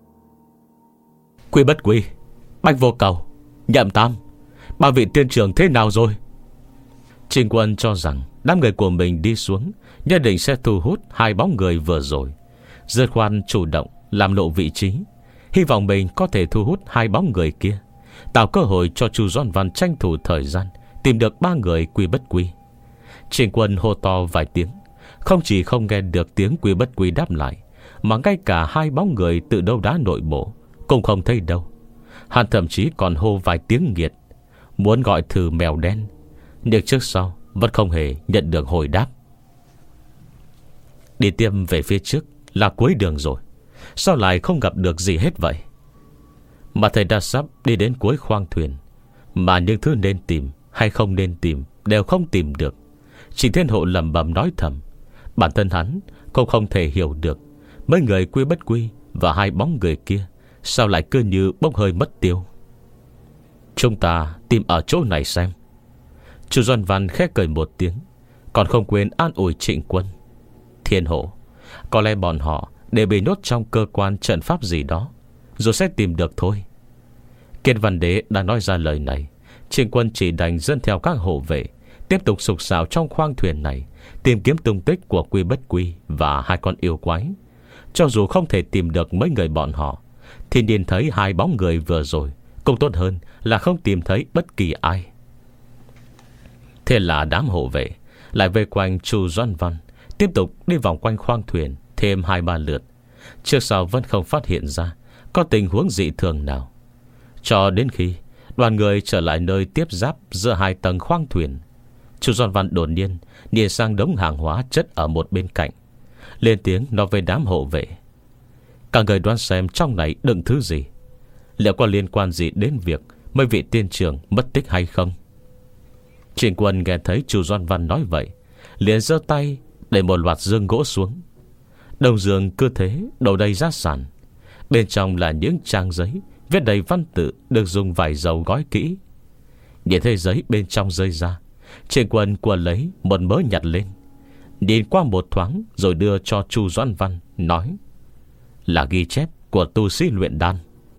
Quy Bất Quy, Bạch Vô Cầu, Nhậm Tam, ba vị tiên trưởng thế nào rồi? Trịnh Quân cho rằng đám người của mình đi xuống nhất định sẽ thu hút hai bóng người vừa rồi, dứt khoát chủ động làm lộ vị trí, hy vọng mình có thể thu hút hai bóng người kia, tạo cơ hội cho Chu Doan Văn tranh thủ thời gian tìm được ba người Quy Bất Quy. Trịnh Quân hô to vài tiếng, không chỉ không nghe được tiếng Quy Bất Quy đáp lại, mà ngay cả hai bóng người từ đâu đá nội bộ cũng không thấy đâu. Hắn thậm chí còn hô vài tiếng nghiệt, muốn gọi thử mèo đen, nhưng trước sau vẫn không hề nhận được hồi đáp. Đi tiêm về phía trước là cuối đường rồi, sao lại không gặp được gì hết vậy? Mà thầy đã sắp đi đến cuối khoang thuyền, mà những thứ nên tìm hay không nên tìm đều không tìm được. Trịnh Thiên Hộ lẩm bẩm nói thầm, bản thân hắn cũng không thể hiểu được mấy người Quy Bất Quy và hai bóng người kia sao lại cứ như bốc hơi mất tiêu. Chúng ta tìm ở chỗ này xem. Chu Doan Văn khẽ cười một tiếng, còn không quên an ủi Trịnh Quân: Thiên Hộ, có lẽ bọn họ để bị nhốt trong cơ quan trận pháp gì đó, rồi sẽ tìm được thôi. Kiến Văn Đế đã nói ra lời này, Trịnh Quân chỉ đành dẫn theo các hộ vệ tiếp tục sục sạo trong khoang thuyền này, tìm kiếm tung tích của Quy Bất Quy và hai con yêu quái. Cho dù không thể tìm được mấy người bọn họ, thì nhìn thấy hai bóng người vừa rồi cũng tốt hơn là không tìm thấy bất kỳ ai. Thế là đám hộ vệ lại vây quanh Chu Doan Văn, tiếp tục đi vòng quanh khoang thuyền thêm hai ba lượt, trước sau vẫn không phát hiện ra có tình huống dị thường nào. Cho đến khi đoàn người trở lại nơi tiếp giáp giữa hai tầng khoang thuyền, Chu Doan Văn đột nhiên nhìn sang đống hàng hóa chất ở một bên cạnh, lên tiếng nói với đám hộ vệ: Các người đoán xem trong này đựng thứ gì, liệu có liên quan gì đến việc mấy vị tiên trưởng mất tích hay không? Trịnh Quân nghe thấy Chu Doan Văn nói vậy, liền giơ tay đẩy một loạt dương gỗ xuống. Đồng giường cứ thế đổ đầy giá sản, bên trong là những trang giấy viết đầy văn tự được dùng vải dầu gói kỹ. Nhìn thấy giấy bên trong rơi ra, Trịnh Quân quờ lấy một mớ nhặt lên, nhìn qua một thoáng rồi đưa cho Chu Doan Văn, nói: Là ghi chép của tu sĩ luyện đan.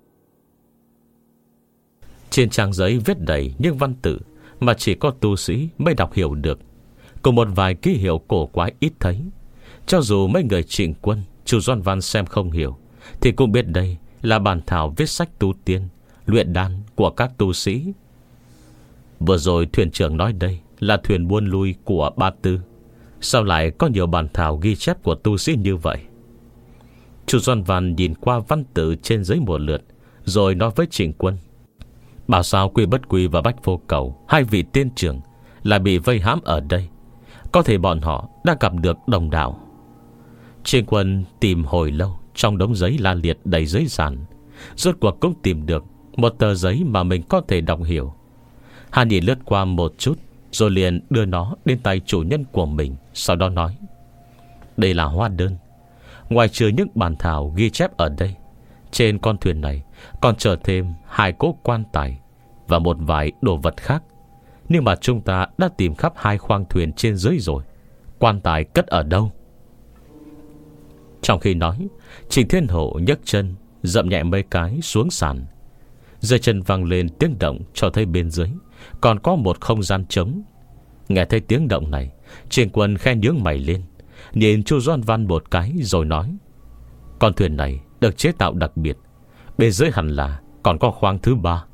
Trên trang giấy viết đầy những văn tự mà chỉ có tu sĩ mới đọc hiểu được, cùng một vài ký hiệu cổ quái ít thấy. Cho dù mấy người Trịnh Quân, Chu Doan Văn xem không hiểu, thì cũng biết đây là bản thảo viết sách tu tiên, luyện đan của các tu sĩ. Vừa rồi thuyền trưởng nói đây là thuyền buôn lui của Ba Tư, sao lại có nhiều bản thảo ghi chép của tu sĩ như vậy? Chu Doan Văn nhìn qua văn tự trên giấy một lượt, rồi nói với Trịnh Quân: Bảo sao Quy Bất Quy và Bách Vô Cầu, hai vị tiên trưởng, lại bị vây hãm ở đây? Có thể bọn họ đã gặp được đồng đạo. Trên quân tìm hồi lâu trong đống giấy la liệt đầy giấy giản, rốt cuộc cũng tìm được một tờ giấy mà mình có thể đọc hiểu. Hắn nhìn lướt qua một chút, rồi liền đưa nó đến tay chủ nhân của mình. Sau đó nói: đây là hóa đơn. Ngoài trừ những bản thảo ghi chép ở đây, trên con thuyền này còn chở thêm hai cỗ quan tài và một vài đồ vật khác. Nhưng mà chúng ta đã tìm khắp hai khoang thuyền trên dưới rồi. Quan tài cất ở đâu? Trong khi nói, Trịnh Thiên Hổ nhấc chân dậm nhẹ mấy cái xuống sàn. Dưới chân vang lên tiếng động, cho thấy bên dưới còn có một không gian trống. Nghe thấy tiếng động này, Triển Quân khen nhướng mày lên, nhìn Chu Doan Văn một cái rồi nói: con thuyền này được chế tạo đặc biệt, bên dưới hẳn là còn có khoang thứ ba.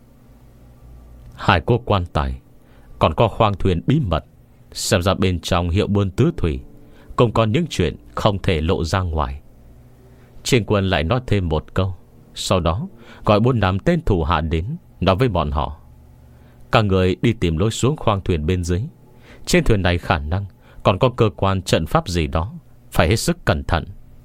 Hai cô quan tài, còn có khoang thuyền bí mật. Xem ra bên trong hiệu buôn tứ thủy cũng có những chuyện không thể lộ ra ngoài. Triển Quân lại nói thêm một câu, sau đó gọi bốn năm tên thủ hạ đến, nói với bọn họ: các người đi tìm lối xuống khoang thuyền bên dưới. Trên thuyền này khả năng còn có cơ quan trận pháp gì đó, phải hết sức cẩn thận.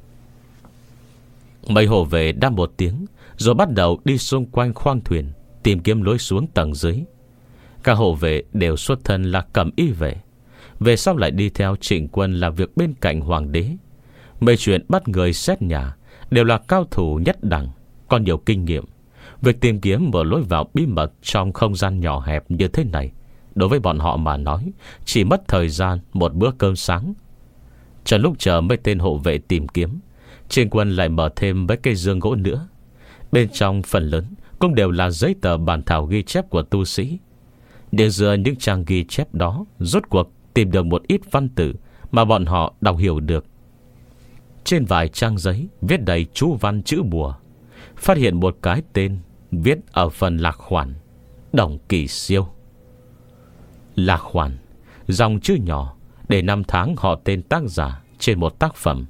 Mấy hộ vệ đáp một tiếng, rồi bắt đầu đi xung quanh khoang thuyền, tìm kiếm lối xuống tầng dưới. Các hộ vệ đều xuất thân là cẩm y vệ, về sau lại đi theo Trịnh Quân làm việc bên cạnh hoàng đế. Mấy chuyện bắt người xét nhà đều là cao thủ nhất đẳng, có nhiều kinh nghiệm. Việc tìm kiếm một lối vào bí mật trong không gian nhỏ hẹp như thế này, đối với bọn họ mà nói, chỉ mất thời gian một bữa cơm sáng. Chờ lúc chờ mấy tên hộ vệ tìm kiếm, Trịnh Quân lại mở thêm mấy cây dương gỗ nữa. Bên trong phần lớn cũng đều là giấy tờ bản thảo ghi chép của tu sĩ. Để dựa những trang ghi chép đó, rốt cuộc tìm được một ít văn tự mà bọn họ đọc hiểu được. Trên vài trang giấy viết đầy chú văn chữ bùa. Phát hiện một cái tên viết ở phần lạc khoản: Đồng Kỳ Siêu. Lạc khoản, dòng chữ nhỏ để năm tháng họ tên tác giả trên một tác phẩm.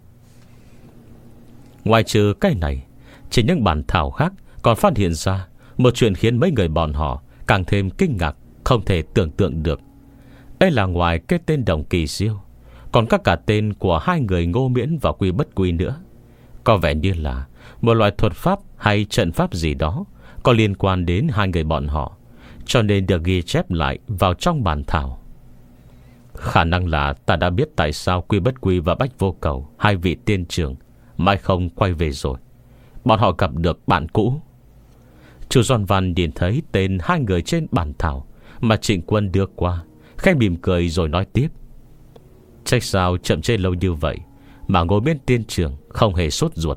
Ngoài trừ cái này, trên những bản thảo khác còn phát hiện ra một chuyện khiến mấy người bọn họ càng thêm kinh ngạc, không thể tưởng tượng được. Đây là ngoài cái tên Đồng Kỳ Siêu, còn các cả tên của hai người Ngô Miễn và Quy Bất Quy nữa. Có vẻ như là một loại thuật pháp hay trận pháp gì đó có liên quan đến hai người bọn họ, cho nên được ghi chép lại vào trong bản thảo. Khả năng là ta đã biết tại sao Quy Bất Quy và Bách Vô Cầu, hai vị tiên trưởng, mãi không quay về rồi. Bọn họ gặp được bạn cũ. Chu Doan Văn nhìn thấy tên hai người trên bản thảo mà Trịnh Quân đưa qua, khẽ mỉm cười rồi nói tiếp: trách sao chậm chê lâu như vậy mà Ngô Miễn tiên trưởng không hề sốt ruột.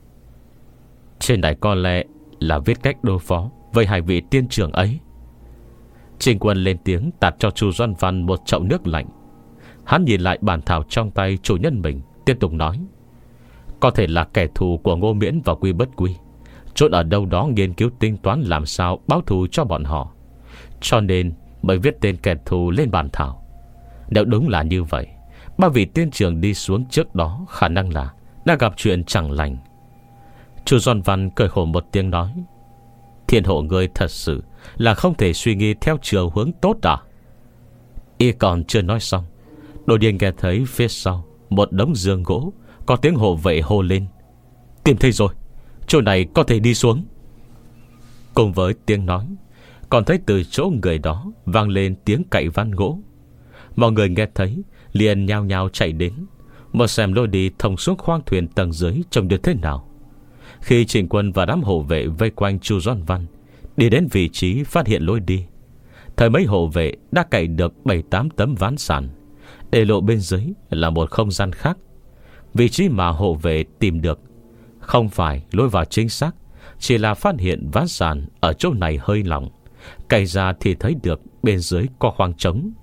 Trên này có lẽ là viết cách đối phó với hai vị tiên trưởng ấy. Trịnh Quân lên tiếng tạt cho Chu Doan Văn một chậu nước lạnh. Hắn nhìn lại bản thảo trong tay chủ nhân mình, tiếp tục nói: có thể là kẻ thù của Ngô Miễn và Quy Bất Quy, chốt ở đâu đó nghiên cứu tính toán làm sao báo thù cho bọn họ, cho nên mới viết tên kẻ thù lên bản thảo. Nếu đúng là như vậy, ba vị tiên trưởng đi xuống trước đó khả năng là đã gặp chuyện chẳng lành. Chu Doan Văn cười khổ một tiếng nói: Thiên Hộ người thật sự là không thể suy nghĩ theo chiều hướng tốt à? Y còn chưa nói xong, đột nhiên nghe thấy phía sau một đống giường gỗ có tiếng hộ vệ hô lên: tìm thấy rồi, chỗ này có thể đi xuống. Cùng với tiếng nói, còn thấy từ chỗ người đó vang lên tiếng cậy ván gỗ. Mọi người nghe thấy liền nhao nhao chạy đến, một xem lối đi thông xuống khoang thuyền tầng dưới trông được thế nào. Khi Trịnh Quân và đám hộ vệ vây quanh Chu Doan Văn đi đến vị trí phát hiện lối đi, thời mấy hộ vệ đã cậy được bảy tám tấm ván sàn, để lộ bên dưới là một không gian khác. Vị trí mà hộ vệ tìm được không phải lối vào chính xác, chỉ là phát hiện ván sàn ở chỗ này hơi lỏng, cày ra thì thấy được bên dưới có khoang trống.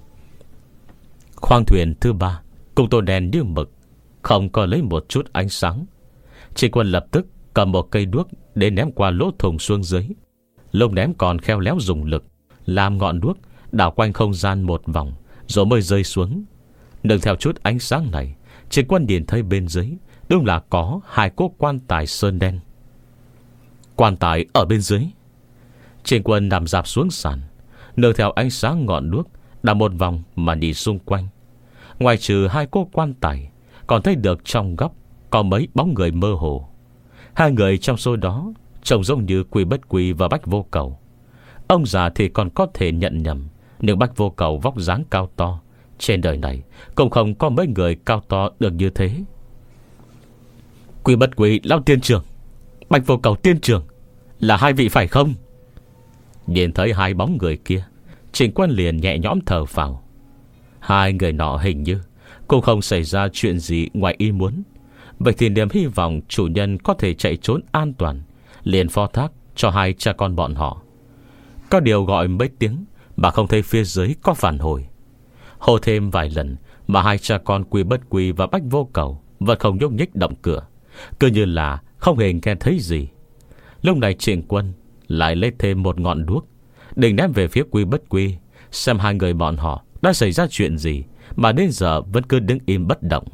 Khoang thuyền thứ ba cùng tô đèn như mực, không có lấy một chút ánh sáng. Trịnh Quân lập tức cầm một cây đuốc để ném qua lỗ thùng xuống dưới. Lúc ném còn khéo léo dùng lực, làm ngọn đuốc đảo quanh không gian một vòng, rồi mới rơi xuống. Nương theo chút ánh sáng này, Trịnh Quân nhìn thấy bên dưới đúng là có hai cỗ quan tài sơn đen. Quan tài ở bên dưới. Trên quân nằm dạp xuống sàn, nương theo ánh sáng ngọn đuốc đảo một vòng mà nhìn xung quanh. Ngoài trừ hai cô quan tài, còn thấy được trong góc có mấy bóng người mơ hồ. Hai người trong số đó trông giống như Quy Bất Quy và Bách Vô Cầu. Ông già thì còn có thể nhận nhầm, nhưng Bách Vô Cầu vóc dáng cao to, trên đời này cũng không có mấy người cao to được như thế. Quy Bất Quy lão tiên trưởng, Bách Vô Cầu tiên trưởng, là hai vị phải không? Nhìn thấy hai bóng người kia, Trịnh Quân liền nhẹ nhõm thở phào. Hai người nọ hình như cũng không xảy ra chuyện gì ngoài ý muốn. Vậy thì niềm hy vọng chủ nhân có thể chạy trốn an toàn liền phó thác cho hai cha con bọn họ. Có điều gọi mấy tiếng mà không thấy phía dưới có phản hồi. Hô thêm vài lần mà hai cha con Quy Bất Quy và Bách Vô Cầu vẫn không nhúc nhích động cửa, cứ như là không hề nghe thấy gì. Lúc này Trịnh Quân lại lấy thêm một ngọn đuốc, định ném về phía Quy Bất Quy, xem hai người bọn họ đã xảy ra chuyện gì mà đến giờ vẫn cứ đứng im bất động.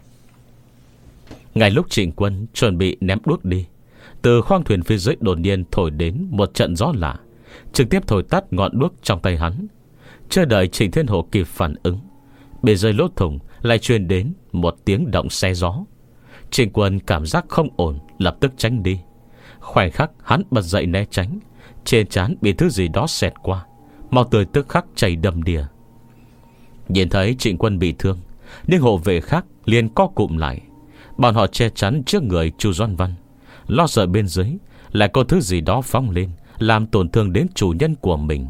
Ngay lúc Trịnh Quân chuẩn bị ném đuốc đi, từ khoang thuyền phía dưới đột nhiên thổi đến một trận gió lạ, trực tiếp thổi tắt ngọn đuốc trong tay hắn. Chưa đợi Trịnh Thiên Hổ kịp phản ứng, bên dưới lỗ thủng lại truyền đến một tiếng động xé gió. Trịnh Quân cảm giác không ổn, lập tức tránh đi. Khoảnh khắc hắn bật dậy né tránh, trên trán bị thứ gì đó xẹt qua, máu tươi tức khắc chảy đầm đìa. Nhìn thấy Trịnh Quân bị thương, nhưng hộ vệ khác liền co cụm lại. Bọn họ che chắn trước người Chu Doan Văn, lo sợ bên dưới lại có thứ gì đó phóng lên, làm tổn thương đến chủ nhân của mình.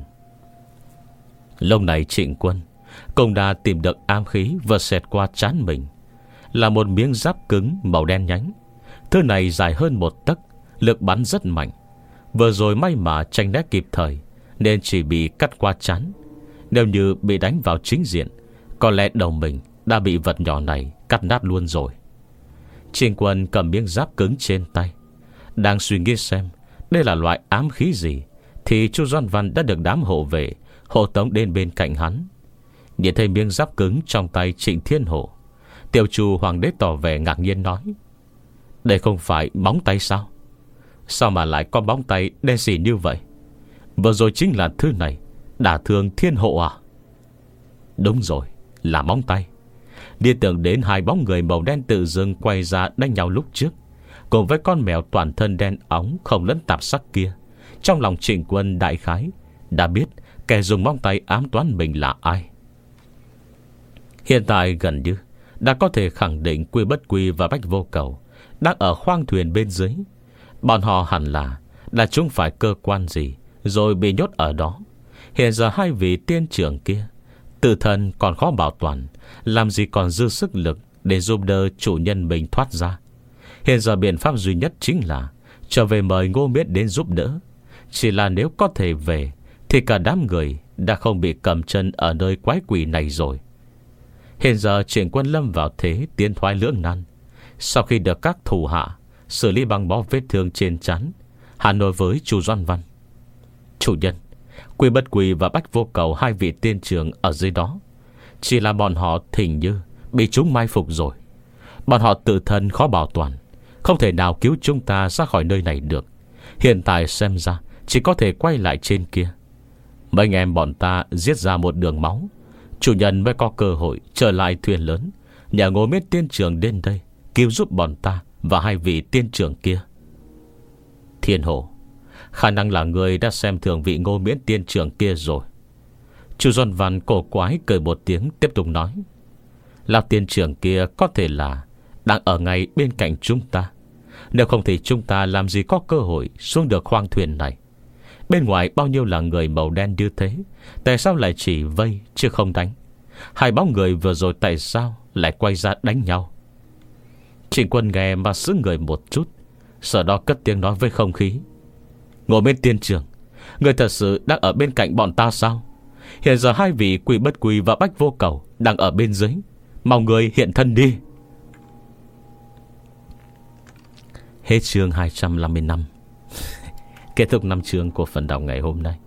Lúc này Trịnh Quân cũng đã tìm được ám khí vừa xẹt qua trán mình, là một miếng giáp cứng màu đen nhánh. Thứ này dài hơn một tấc, lực bắn rất mạnh. Vừa rồi may mà tránh né kịp thời, nên chỉ bị cắt qua trán. Nếu như bị đánh vào chính diện, có lẽ đầu mình đã bị vật nhỏ này cắt nát luôn rồi. Trịnh Quân cầm miếng giáp cứng trên tay, đang suy nghĩ xem đây là loại ám khí gì, thì Chu Doan Văn đã được đám hộ vệ hộ tống đến bên cạnh hắn. Nhìn thấy miếng giáp cứng trong tay Trịnh Thiên Hổ, Tiểu Chu Hoàng đế tỏ vẻ ngạc nhiên nói: đây không phải móng tay sao? Sao mà lại có móng tay đen xì như vậy? Vừa rồi chính là thứ này đả thương Thiên Hộ à? Đúng rồi, là móng tay. Liên tưởng đến hai bóng người màu đen tự dưng quay ra đánh nhau lúc trước, cùng với con mèo toàn thân đen óng không lẫn tạp sắc kia, trong lòng Trịnh Quân đại khái đã biết kẻ dùng móng tay ám toán mình là ai. Hiện tại gần như đã có thể khẳng định Quy Bất Quy và Bách Vô Cầu đang ở khoang thuyền bên dưới. Bọn họ hẳn là Đã chúng phải cơ quan gì rồi bị nhốt ở đó. Hiện giờ hai vị tiên trưởng kia tự thân còn khó bảo toàn, làm gì còn dư sức lực để giúp đỡ chủ nhân mình thoát ra. Hiện giờ biện pháp duy nhất chính là trở về mời Ngô Miết đến giúp đỡ. Chỉ là nếu có thể về thì cả đám người đã không bị cầm chân ở nơi quái quỷ này rồi. Hiện giờ Trịnh Quân lâm vào thế tiến thoái lưỡng nan. Sau khi được các thủ hạ xử lý băng bó vết thương trên trán, hắn nói với Chu Doan Văn: chủ nhân, Quy Bất Quy và Bách Vô Cầu, hai vị tiên trưởng ở dưới đó, chỉ là bọn họ thình như bị chúng mai phục rồi. Bọn họ tự thân khó bảo toàn, không thể nào cứu chúng ta ra khỏi nơi này được. Hiện tại xem ra chỉ có thể quay lại trên kia. Mấy anh em bọn ta giết ra một đường máu, chủ nhân mới có cơ hội trở lại thuyền lớn, nhờ Ngô Miết tiên trưởng đến đây cứu giúp bọn ta và hai vị tiên trưởng kia. Thiên Hồ, khả năng là người đã xem thường vị Ngô Miễn tiên trưởng kia rồi. Chu Doan Văn cổ quái cười một tiếng, tiếp tục nói: lão tiên trưởng kia có thể là đang ở ngay bên cạnh chúng ta. Nếu không thì chúng ta làm gì có cơ hội xuống được khoang thuyền này. Bên ngoài bao nhiêu là người màu đen như thế, tại sao lại chỉ vây chứ không đánh? Hai bóng người vừa rồi tại sao lại quay ra đánh nhau? Trịnh Quân nghe mà sững người một chút, sau đó cất tiếng nói với không khí: Ngô Miễn tiên trưởng, người thật sự đang ở bên cạnh bọn ta sao? Hiện giờ hai vị Quy Bất Quy và Bách Vô Cầu đang ở bên dưới, mong người hiện thân đi. Hết chương hai trăm năm mươi lăm. Kết thúc năm chương của phần đọc ngày hôm nay.